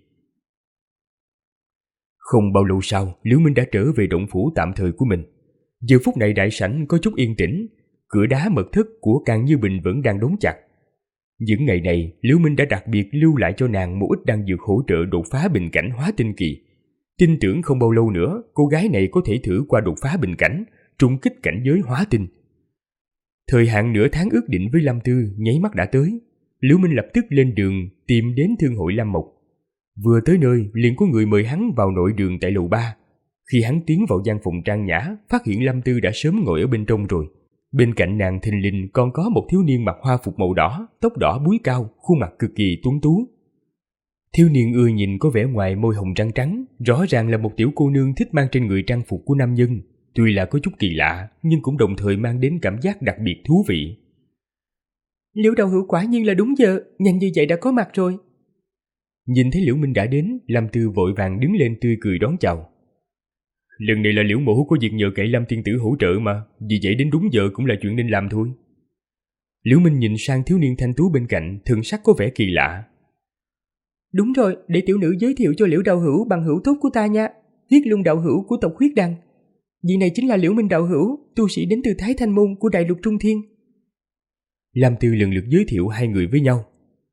Không bao lâu sau, Liễu Minh đã trở về động phủ tạm thời của mình. Giờ phút này đại sảnh có chút yên tĩnh, cửa đá mật thất của Càng Như Bình vẫn đang đóng chặt. Những ngày này, Liễu Minh đã đặc biệt lưu lại cho nàng một ít đan dược hỗ trợ đột phá bình cảnh hóa tinh kỳ. Tin tưởng không bao lâu nữa, cô gái này có thể thử qua đột phá bình cảnh, trùng kích cảnh giới hóa tinh. Thời hạn nửa tháng ước định với Lâm Tư nháy mắt đã tới. Liễu Minh lập tức lên đường tìm đến thương hội Lam Mộc. Vừa tới nơi, liền có người mời hắn vào nội đường tại lầu 3. Khi hắn tiến vào gian phòng trang nhã, phát hiện Lâm Tư đã sớm ngồi ở bên trong rồi. Bên cạnh nàng thình lình còn có một thiếu niên mặc hoa phục màu đỏ, tóc đỏ búi cao, khuôn mặt cực kỳ tuấn tú. Thiếu niên ưa nhìn có vẻ ngoài môi hồng răng trắng, rõ ràng là một tiểu cô nương thích mang trên người trang phục của nam nhân. Tuy là có chút kỳ lạ, nhưng cũng đồng thời mang đến cảm giác đặc biệt thú vị. Liễu đạo hữu quả nhiên là đúng giờ, nhanh như vậy đã có mặt rồi. Nhìn thấy Liễu Minh đã đến, Lâm Tư vội vàng đứng lên tươi cười đón chào. Lần này là Liễu mẫu có việc nhờ cậy Lâm tiên tử hỗ trợ mà, vì vậy đến đúng giờ cũng là chuyện nên làm thôi. Liễu Minh nhìn sang thiếu niên thanh tú bên cạnh, thần sắc có vẻ kỳ lạ. Đúng rồi, để tiểu nữ giới thiệu cho Liễu đạo hữu bằng hữu tốt của ta nha, Huyết Lung đạo hữu của tộc Huyết Đăng. Vị này chính là Liễu Minh đạo hữu, tu sĩ đến từ Thái Thanh Môn của Đại Lục Trung Thiên. Lam Tư lần lượt giới thiệu hai người với nhau.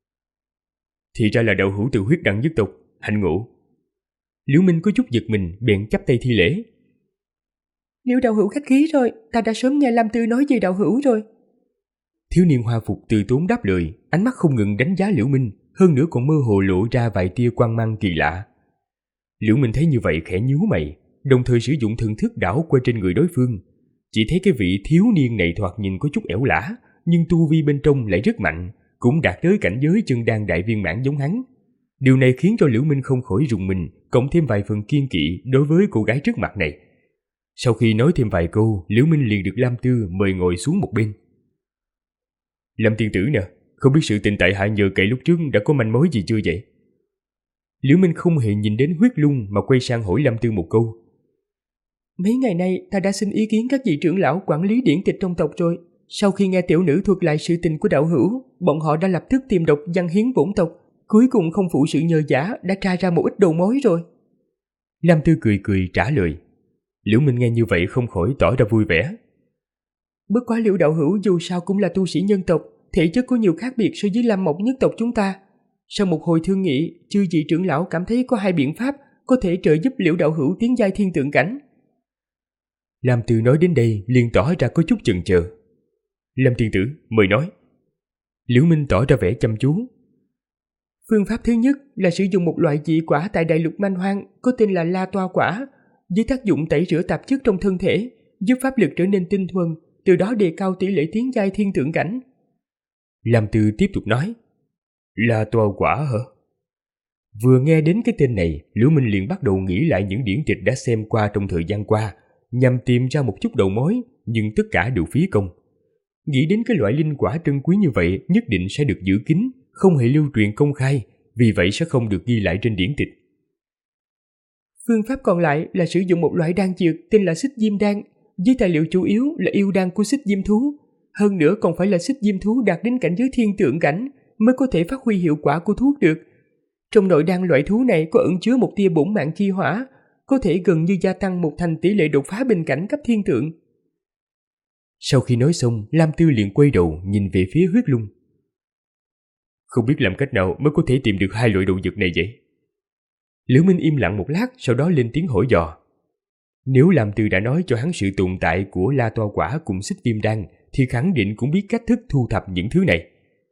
Thì ra là đạo hữu từ Huyết Đăng nhất tộc, hạnh ngộ. Liễu Minh có chút giật mình, bèn chắp tay thi lễ. Liễu đạo hữu khách khí rồi, ta đã sớm nghe Lam Tư nói về đạo hữu rồi. Thiếu niên hoa phục từ tốn đáp lời, ánh mắt không ngừng đánh giá Liễu Minh, hơn nữa còn mơ hồ lộ ra vài tia quang mang kỳ lạ. Liễu Minh thấy như vậy khẽ nhíu mày, đồng thời sử dụng thần thức đảo qua trên người đối phương. Chỉ thấy cái vị thiếu niên này thoạt nhìn có chút ẻo lả, nhưng tu vi bên trong lại rất mạnh, cũng đạt tới cảnh giới chân đan đại viên mãn giống hắn. Điều này khiến cho Liễu Minh không khỏi rùng mình, cộng thêm vài phần kiên kỵ đối với cô gái trước mặt này. Sau khi nói thêm vài câu, Liễu Minh liền được Lam Tư mời ngồi xuống một bên. Lâm tiên tử nè, không biết sự tình tại hạ nhờ cậy lúc trước đã có manh mối gì chưa vậy? Liễu Minh không hề nhìn đến Huyết Lung mà quay sang hỏi Lâm Tư một câu. Mấy ngày nay ta đã xin ý kiến các vị trưởng lão quản lý điển tịch trong tộc rồi. Sau khi nghe tiểu nữ thuật lại sự tình của đạo hữu, bọn họ đã lập tức tìm đọc văn hiến bổn tộc, cuối cùng không phụ sự nhờ giả đã tra ra một ít đầu mối rồi. Lam Tư cười cười trả lời. Liễu Minh nghe như vậy không khỏi tỏ ra vui vẻ. Bất quá Liễu đạo hữu dù sao cũng là tu sĩ nhân tộc, thể chất có nhiều khác biệt so với Lam Mộc nhất tộc chúng ta. Sau một hồi thương nghị, chư vị trưởng lão cảm thấy có hai biện pháp có thể trợ giúp Liễu đạo hữu tiến giai thiên tượng cảnh. Lam Tư nói đến đây liền tỏ ra có chút chần chờ. Lâm tiên tử, mời nói. Liễu Minh tỏ ra vẻ chăm chú. Phương pháp thứ nhất là sử dụng một loại dị quả tại đại lục man hoang có tên là La Toa quả, với tác dụng tẩy rửa tạp chất trong thân thể, giúp pháp lực trở nên tinh thuần, từ đó đề cao tỷ lệ tiến giai thiên tượng cảnh. Lam Tư tiếp tục nói. La Toa quả hả? Vừa nghe đến cái tên này, Liễu Minh liền bắt đầu nghĩ lại những điển tịch đã xem qua trong thời gian qua, nhằm tìm ra một chút đầu mối, nhưng tất cả đều phí công. Nghĩ đến cái loại linh quả trân quý như vậy nhất định sẽ được giữ kín, không hề lưu truyền công khai, vì vậy sẽ không được ghi lại trên điển tịch. Phương pháp còn lại là sử dụng một loại đan dược tên là xích diêm đan, với tài liệu chủ yếu là yêu đan của xích diêm thú. Hơn nữa còn phải là xích diêm thú đạt đến cảnh giới thiên tượng cảnh mới có thể phát huy hiệu quả của thuốc được. Trong nội đan loại thú này có ẩn chứa một tia bổn mạng chi hỏa, có thể gần như gia tăng một thành tỷ lệ đột phá bình cảnh cấp thiên tượng. Sau khi nói xong, Lam Tư liền quay đầu nhìn về phía Huyết Lung. Không biết làm cách nào mới có thể tìm được hai loại đồ vật này vậy? Liễu Minh im lặng một lát, sau đó lên tiếng hỏi dò. Nếu Lam Tư đã nói cho hắn sự tồn tại của La Toa quả cùng xích viêm đan, thì khẳng định cũng biết cách thức thu thập những thứ này.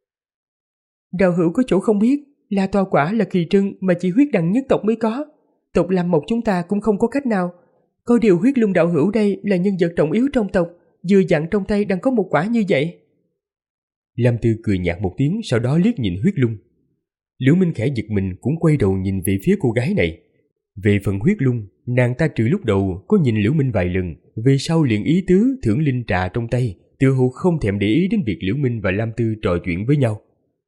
Đạo hữu có chỗ không biết, La Toa quả là kỳ trân mà chỉ huyết đằng nhất tộc mới có. Tộc Lam Mộc chúng ta cũng không có cách nào. Có điều Huyết Lung đạo hữu đây là nhân vật trọng yếu trong tộc, vừa dặn trong tay đang có một quả như vậy. Lam Tư cười nhạt một tiếng, sau đó liếc nhìn Huyết Lung. Liễu Minh khẽ giật mình cũng quay đầu nhìn về phía cô gái này. Về phần Huyết Lung, nàng ta trừ lúc đầu có nhìn Liễu Minh vài lần, về sau liền ý tứ thưởng linh trà trong tay, tựa hồ không thèm để ý đến việc Liễu Minh và Lam Tư trò chuyện với nhau.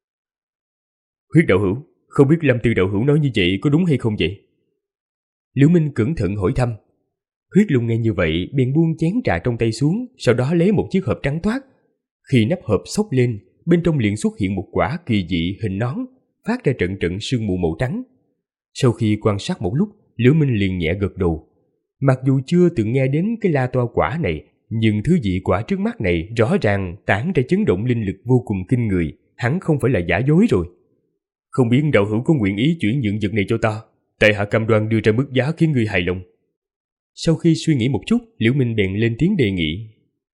Huyết đạo hữu, không biết Lam Tư đạo hữu nói như vậy có đúng hay không vậy? Liễu Minh cẩn thận hỏi thăm. Huyết Lung nghe như vậy bèn buông chén trà trong tay xuống, sau đó lấy một chiếc hộp trắng toát. Khi nắp hộp xốc lên, bên trong liền xuất hiện một quả kỳ dị hình nón, phát ra trận trận sương mù màu trắng. Sau khi quan sát một lúc, Liễu Minh liền nhẹ gật đầu. Mặc dù chưa từng nghe đến cái La Toa quả này, nhưng thứ dị quả trước mắt này rõ ràng tản ra chấn động linh lực vô cùng kinh người, hẳn không phải là giả dối rồi. Không biết đạo hữu có nguyện ý chuyển nhượng vật này cho ta, tại hạ cam đoan đưa ra mức giá khiến người hài lòng. Sau khi suy nghĩ một chút, Liễu Minh bèn lên tiếng đề nghị.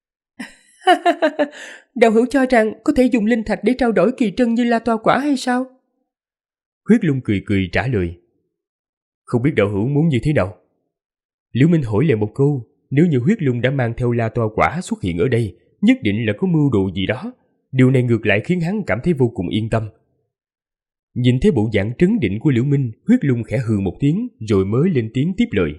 Đạo hữu cho rằng có thể dùng linh thạch để trao đổi kỳ trân như La Toa quả hay sao? Huyết Lung cười cười trả lời. Không biết đạo hữu muốn như thế nào? Liễu Minh hỏi lại một câu, nếu như Huyết Lung đã mang theo La Toa quả xuất hiện ở đây, nhất định là có mưu đồ gì đó. Điều này ngược lại khiến hắn cảm thấy vô cùng yên tâm. Nhìn thấy bộ dạng trấn định của Liễu Minh, Huyết Lung khẽ hừ một tiếng rồi mới lên tiếng tiếp lời.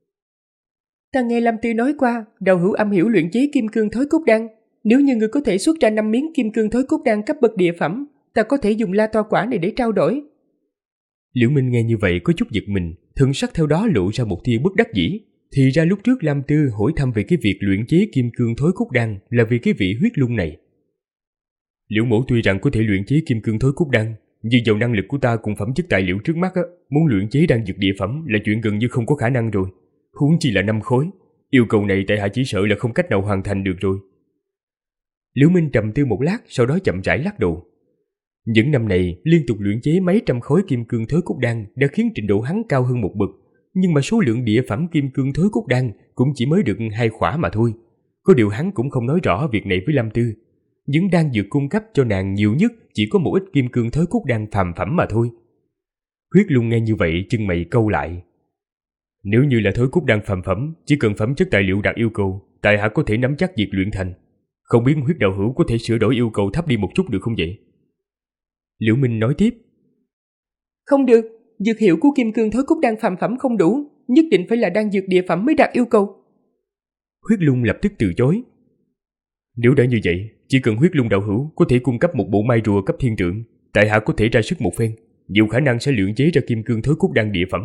Ta nghe Lam Tư nói qua, đạo hữu am hiểu luyện chế kim cương thối cốt đan. Nếu như ngươi có thể xuất ra 5 miếng kim cương thối cốt đan cấp bậc địa phẩm, ta có thể dùng La Toa quả này để trao đổi. Liễu Minh nghe như vậy có chút giật mình, thần sắc theo đó lộ ra một tia bất đắc dĩ. Thì ra lúc trước Lam Tư hỏi thăm về cái việc luyện chế kim cương thối cốt đan là vì cái vị Huyết Lung này. Liễu mẫu tuy rằng có thể luyện chế kim cương thối cốt đan, nhưng dầu năng lực của ta cùng phẩm chất tài liệu trước mắt muốn luyện chế đan dược địa phẩm là chuyện gần như không có khả năng rồi. Huống chi là 5 khối, yêu cầu này tại hạ chỉ sợ là không cách nào hoàn thành được rồi. Liễu Minh trầm tư một lát, sau đó chậm rãi lắc đầu. Những năm này liên tục luyện chế mấy trăm khối kim cương thối cốt đan đã khiến trình độ hắn cao hơn một bậc, nhưng mà số lượng địa phẩm kim cương thối cốt đan cũng chỉ mới được 2 khỏa mà thôi. Có điều hắn cũng không nói rõ việc này với Lam Tư. Những đan dược cung cấp cho nàng nhiều nhất chỉ có một ít kim cương thối cốt đan phàm phẩm mà thôi. Huyết Lung nghe như vậy chân mày cau lại. Nếu như là thối cốt đan phàm phẩm, chỉ cần phẩm chất tài liệu đạt yêu cầu, tại hạ có thể nắm chắc việc luyện thành. Không biết Huyết đạo hữu có thể sửa đổi yêu cầu thấp đi một chút được không vậy? Liễu Minh nói tiếp. Không được, dược hiệu của kim cương thối cốt đan phàm phẩm không đủ, nhất định phải là đan dược địa phẩm mới đạt yêu cầu. Huyết Lung lập tức từ chối. Nếu đã như vậy, chỉ cần Huyết Lung đạo hữu có thể cung cấp một bộ mai rùa cấp thiên trượng, tại hạ có thể ra sức một phen, nhiều khả năng sẽ luyện chế ra kim cương thối cốt đan địa phẩm.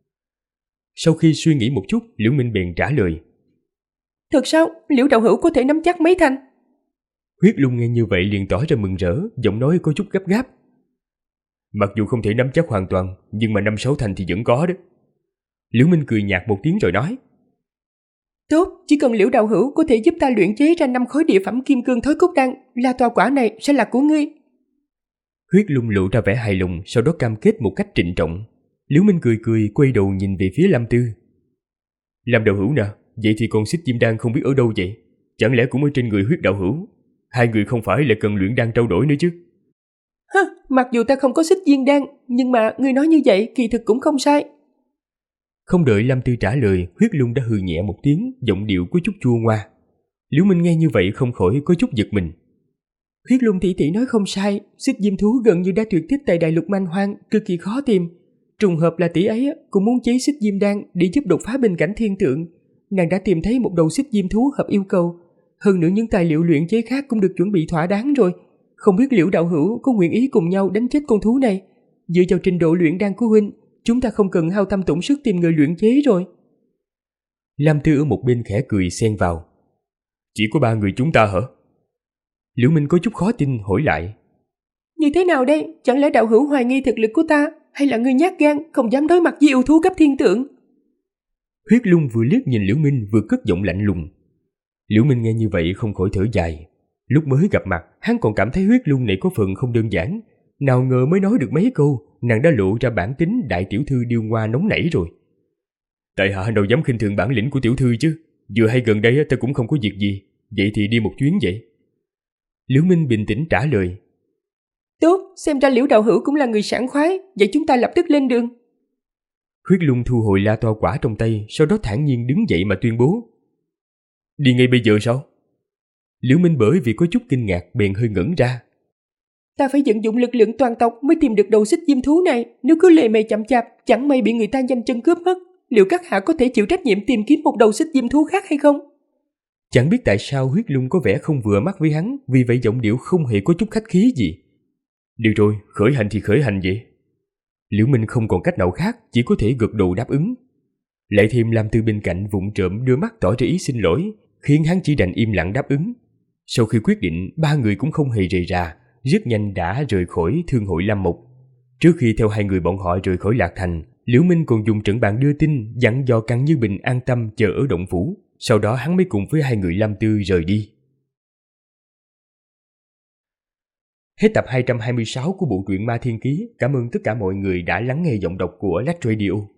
Sau khi suy nghĩ một chút, Liễu Minh bèn trả lời. Thật sao? Liễu đạo hữu có thể nắm chắc mấy thành? Huyết Lung nghe như vậy liền tỏ ra mừng rỡ, giọng nói có chút gấp gáp. Mặc dù không thể nắm chắc hoàn toàn, nhưng mà 5-6 thành thì vẫn có đó. Liễu Minh cười nhạt một tiếng rồi nói. Tốt, chỉ cần Liễu đạo hữu có thể giúp ta luyện chế ra 5 khối địa phẩm kim cương thối cốt đan, La Toa quả này sẽ là của ngươi. Huyết Lung lộ ra vẻ hài lòng, sau đó cam kết một cách trịnh trọng. Liễu Minh cười cười quay đầu nhìn về phía Lam Tư. Lam đạo hữu nè, vậy thì con xích diêm đan không biết ở đâu vậy? Chẳng lẽ cũng ở trên người Huyết đạo hữu? Hai người không phải là cần luyện đan trao đổi nữa chứ? Mặc dù ta không có xích diên đan, nhưng mà ngươi nói như vậy kỳ thực cũng không sai. Không đợi Lâm Tư trả lời, Huyết Lung đã hừ nhẹ một tiếng, giọng điệu có chút chua ngoa. Liễu Minh nghe như vậy không khỏi có chút giật mình. Huyết Lung tỷ tỷ nói không sai, xích diêm thú gần như đã tuyệt tích tại đại lục man hoang, cực kỳ khó tìm. Trùng hợp là tỷ ấy cũng muốn chế xích diêm đan để giúp đột phá bên cảnh thiên tượng. Nàng đã tìm thấy một đầu xích diêm thú hợp yêu cầu. Hơn nữa những tài liệu luyện chế khác cũng được chuẩn bị thỏa đáng rồi. Không biết Liễu đạo hữu có nguyện ý cùng nhau đánh chết con thú này. Dựa vào trình độ luyện đan của huynh, chúng ta không cần hao tâm tổn sức tìm người luyện chế rồi. Lam Tư ở một bên khẽ cười xen vào. Chỉ có 3 người chúng ta hả? Liễu Minh có chút khó tin hỏi lại. Như thế nào đây? Chẳng lẽ đạo hữu hoài nghi thực lực của ta? Hay là ngươi nhát gan, không dám đối mặt với yêu thú cấp thiên tượng? Huyết Lung vừa liếc nhìn Liễu Minh vừa cất giọng lạnh lùng. Liễu Minh nghe như vậy không khỏi thở dài. Lúc mới gặp mặt, hắn còn cảm thấy Huyết Lung này có phần không đơn giản. Nào ngờ mới nói được mấy câu, nàng đã lộ ra bản tính đại tiểu thư điêu ngoa nóng nảy rồi. Tại hạ đâu dám khinh thường bản lĩnh của tiểu thư chứ. Vừa hay gần đây ta cũng không có việc gì. Vậy thì đi một chuyến vậy. Liễu Minh bình tĩnh trả lời. Tốt, xem ra Liễu đạo hữu cũng là người sảng khoái, vậy chúng ta lập tức lên đường. Huyết Lung thu hồi la toa quả trong tay, sau đó thản nhiên đứng dậy mà tuyên bố. Đi ngay bây giờ sao? Liễu Minh bởi vì có chút kinh ngạc bèn hơi ngẩn ra. Ta phải vận dụng lực lượng toàn tộc mới tìm được đầu xích diêm thú này, nếu cứ lề mề chậm chạp, chẳng may bị người ta nhanh chân cướp mất. Liệu các hạ có thể chịu trách nhiệm tìm kiếm một đầu xích diêm thú khác hay không? Chẳng biết tại sao Huyết Lung có vẻ không vừa mắt với hắn, vì vậy giọng điệu không hề có chút khách khí gì. Được rồi, khởi hành thì khởi hành vậy. Liễu Minh không còn cách nào khác, chỉ có thể gật đầu đáp ứng. Lại thêm Lam Tư bên cạnh vụng trộm đưa mắt tỏ ra ý xin lỗi, khiến hắn chỉ đành im lặng đáp ứng. Sau khi quyết định, 3 người cũng không hề rầy rà, rất nhanh đã rời khỏi thương hội Lam Mục. Trước khi theo 2 người bọn họ rời khỏi Lạc Thành, Liễu Minh còn dùng trận bàn đưa tin dặn dò Căng Như Bình an tâm chờ ở động phủ. Sau đó hắn mới cùng với 2 người Lam Tư rời đi. Hết tập 226 của bộ truyện Ma Thiên Ký. Cảm ơn tất cả mọi người đã lắng nghe giọng đọc của Lách Radio.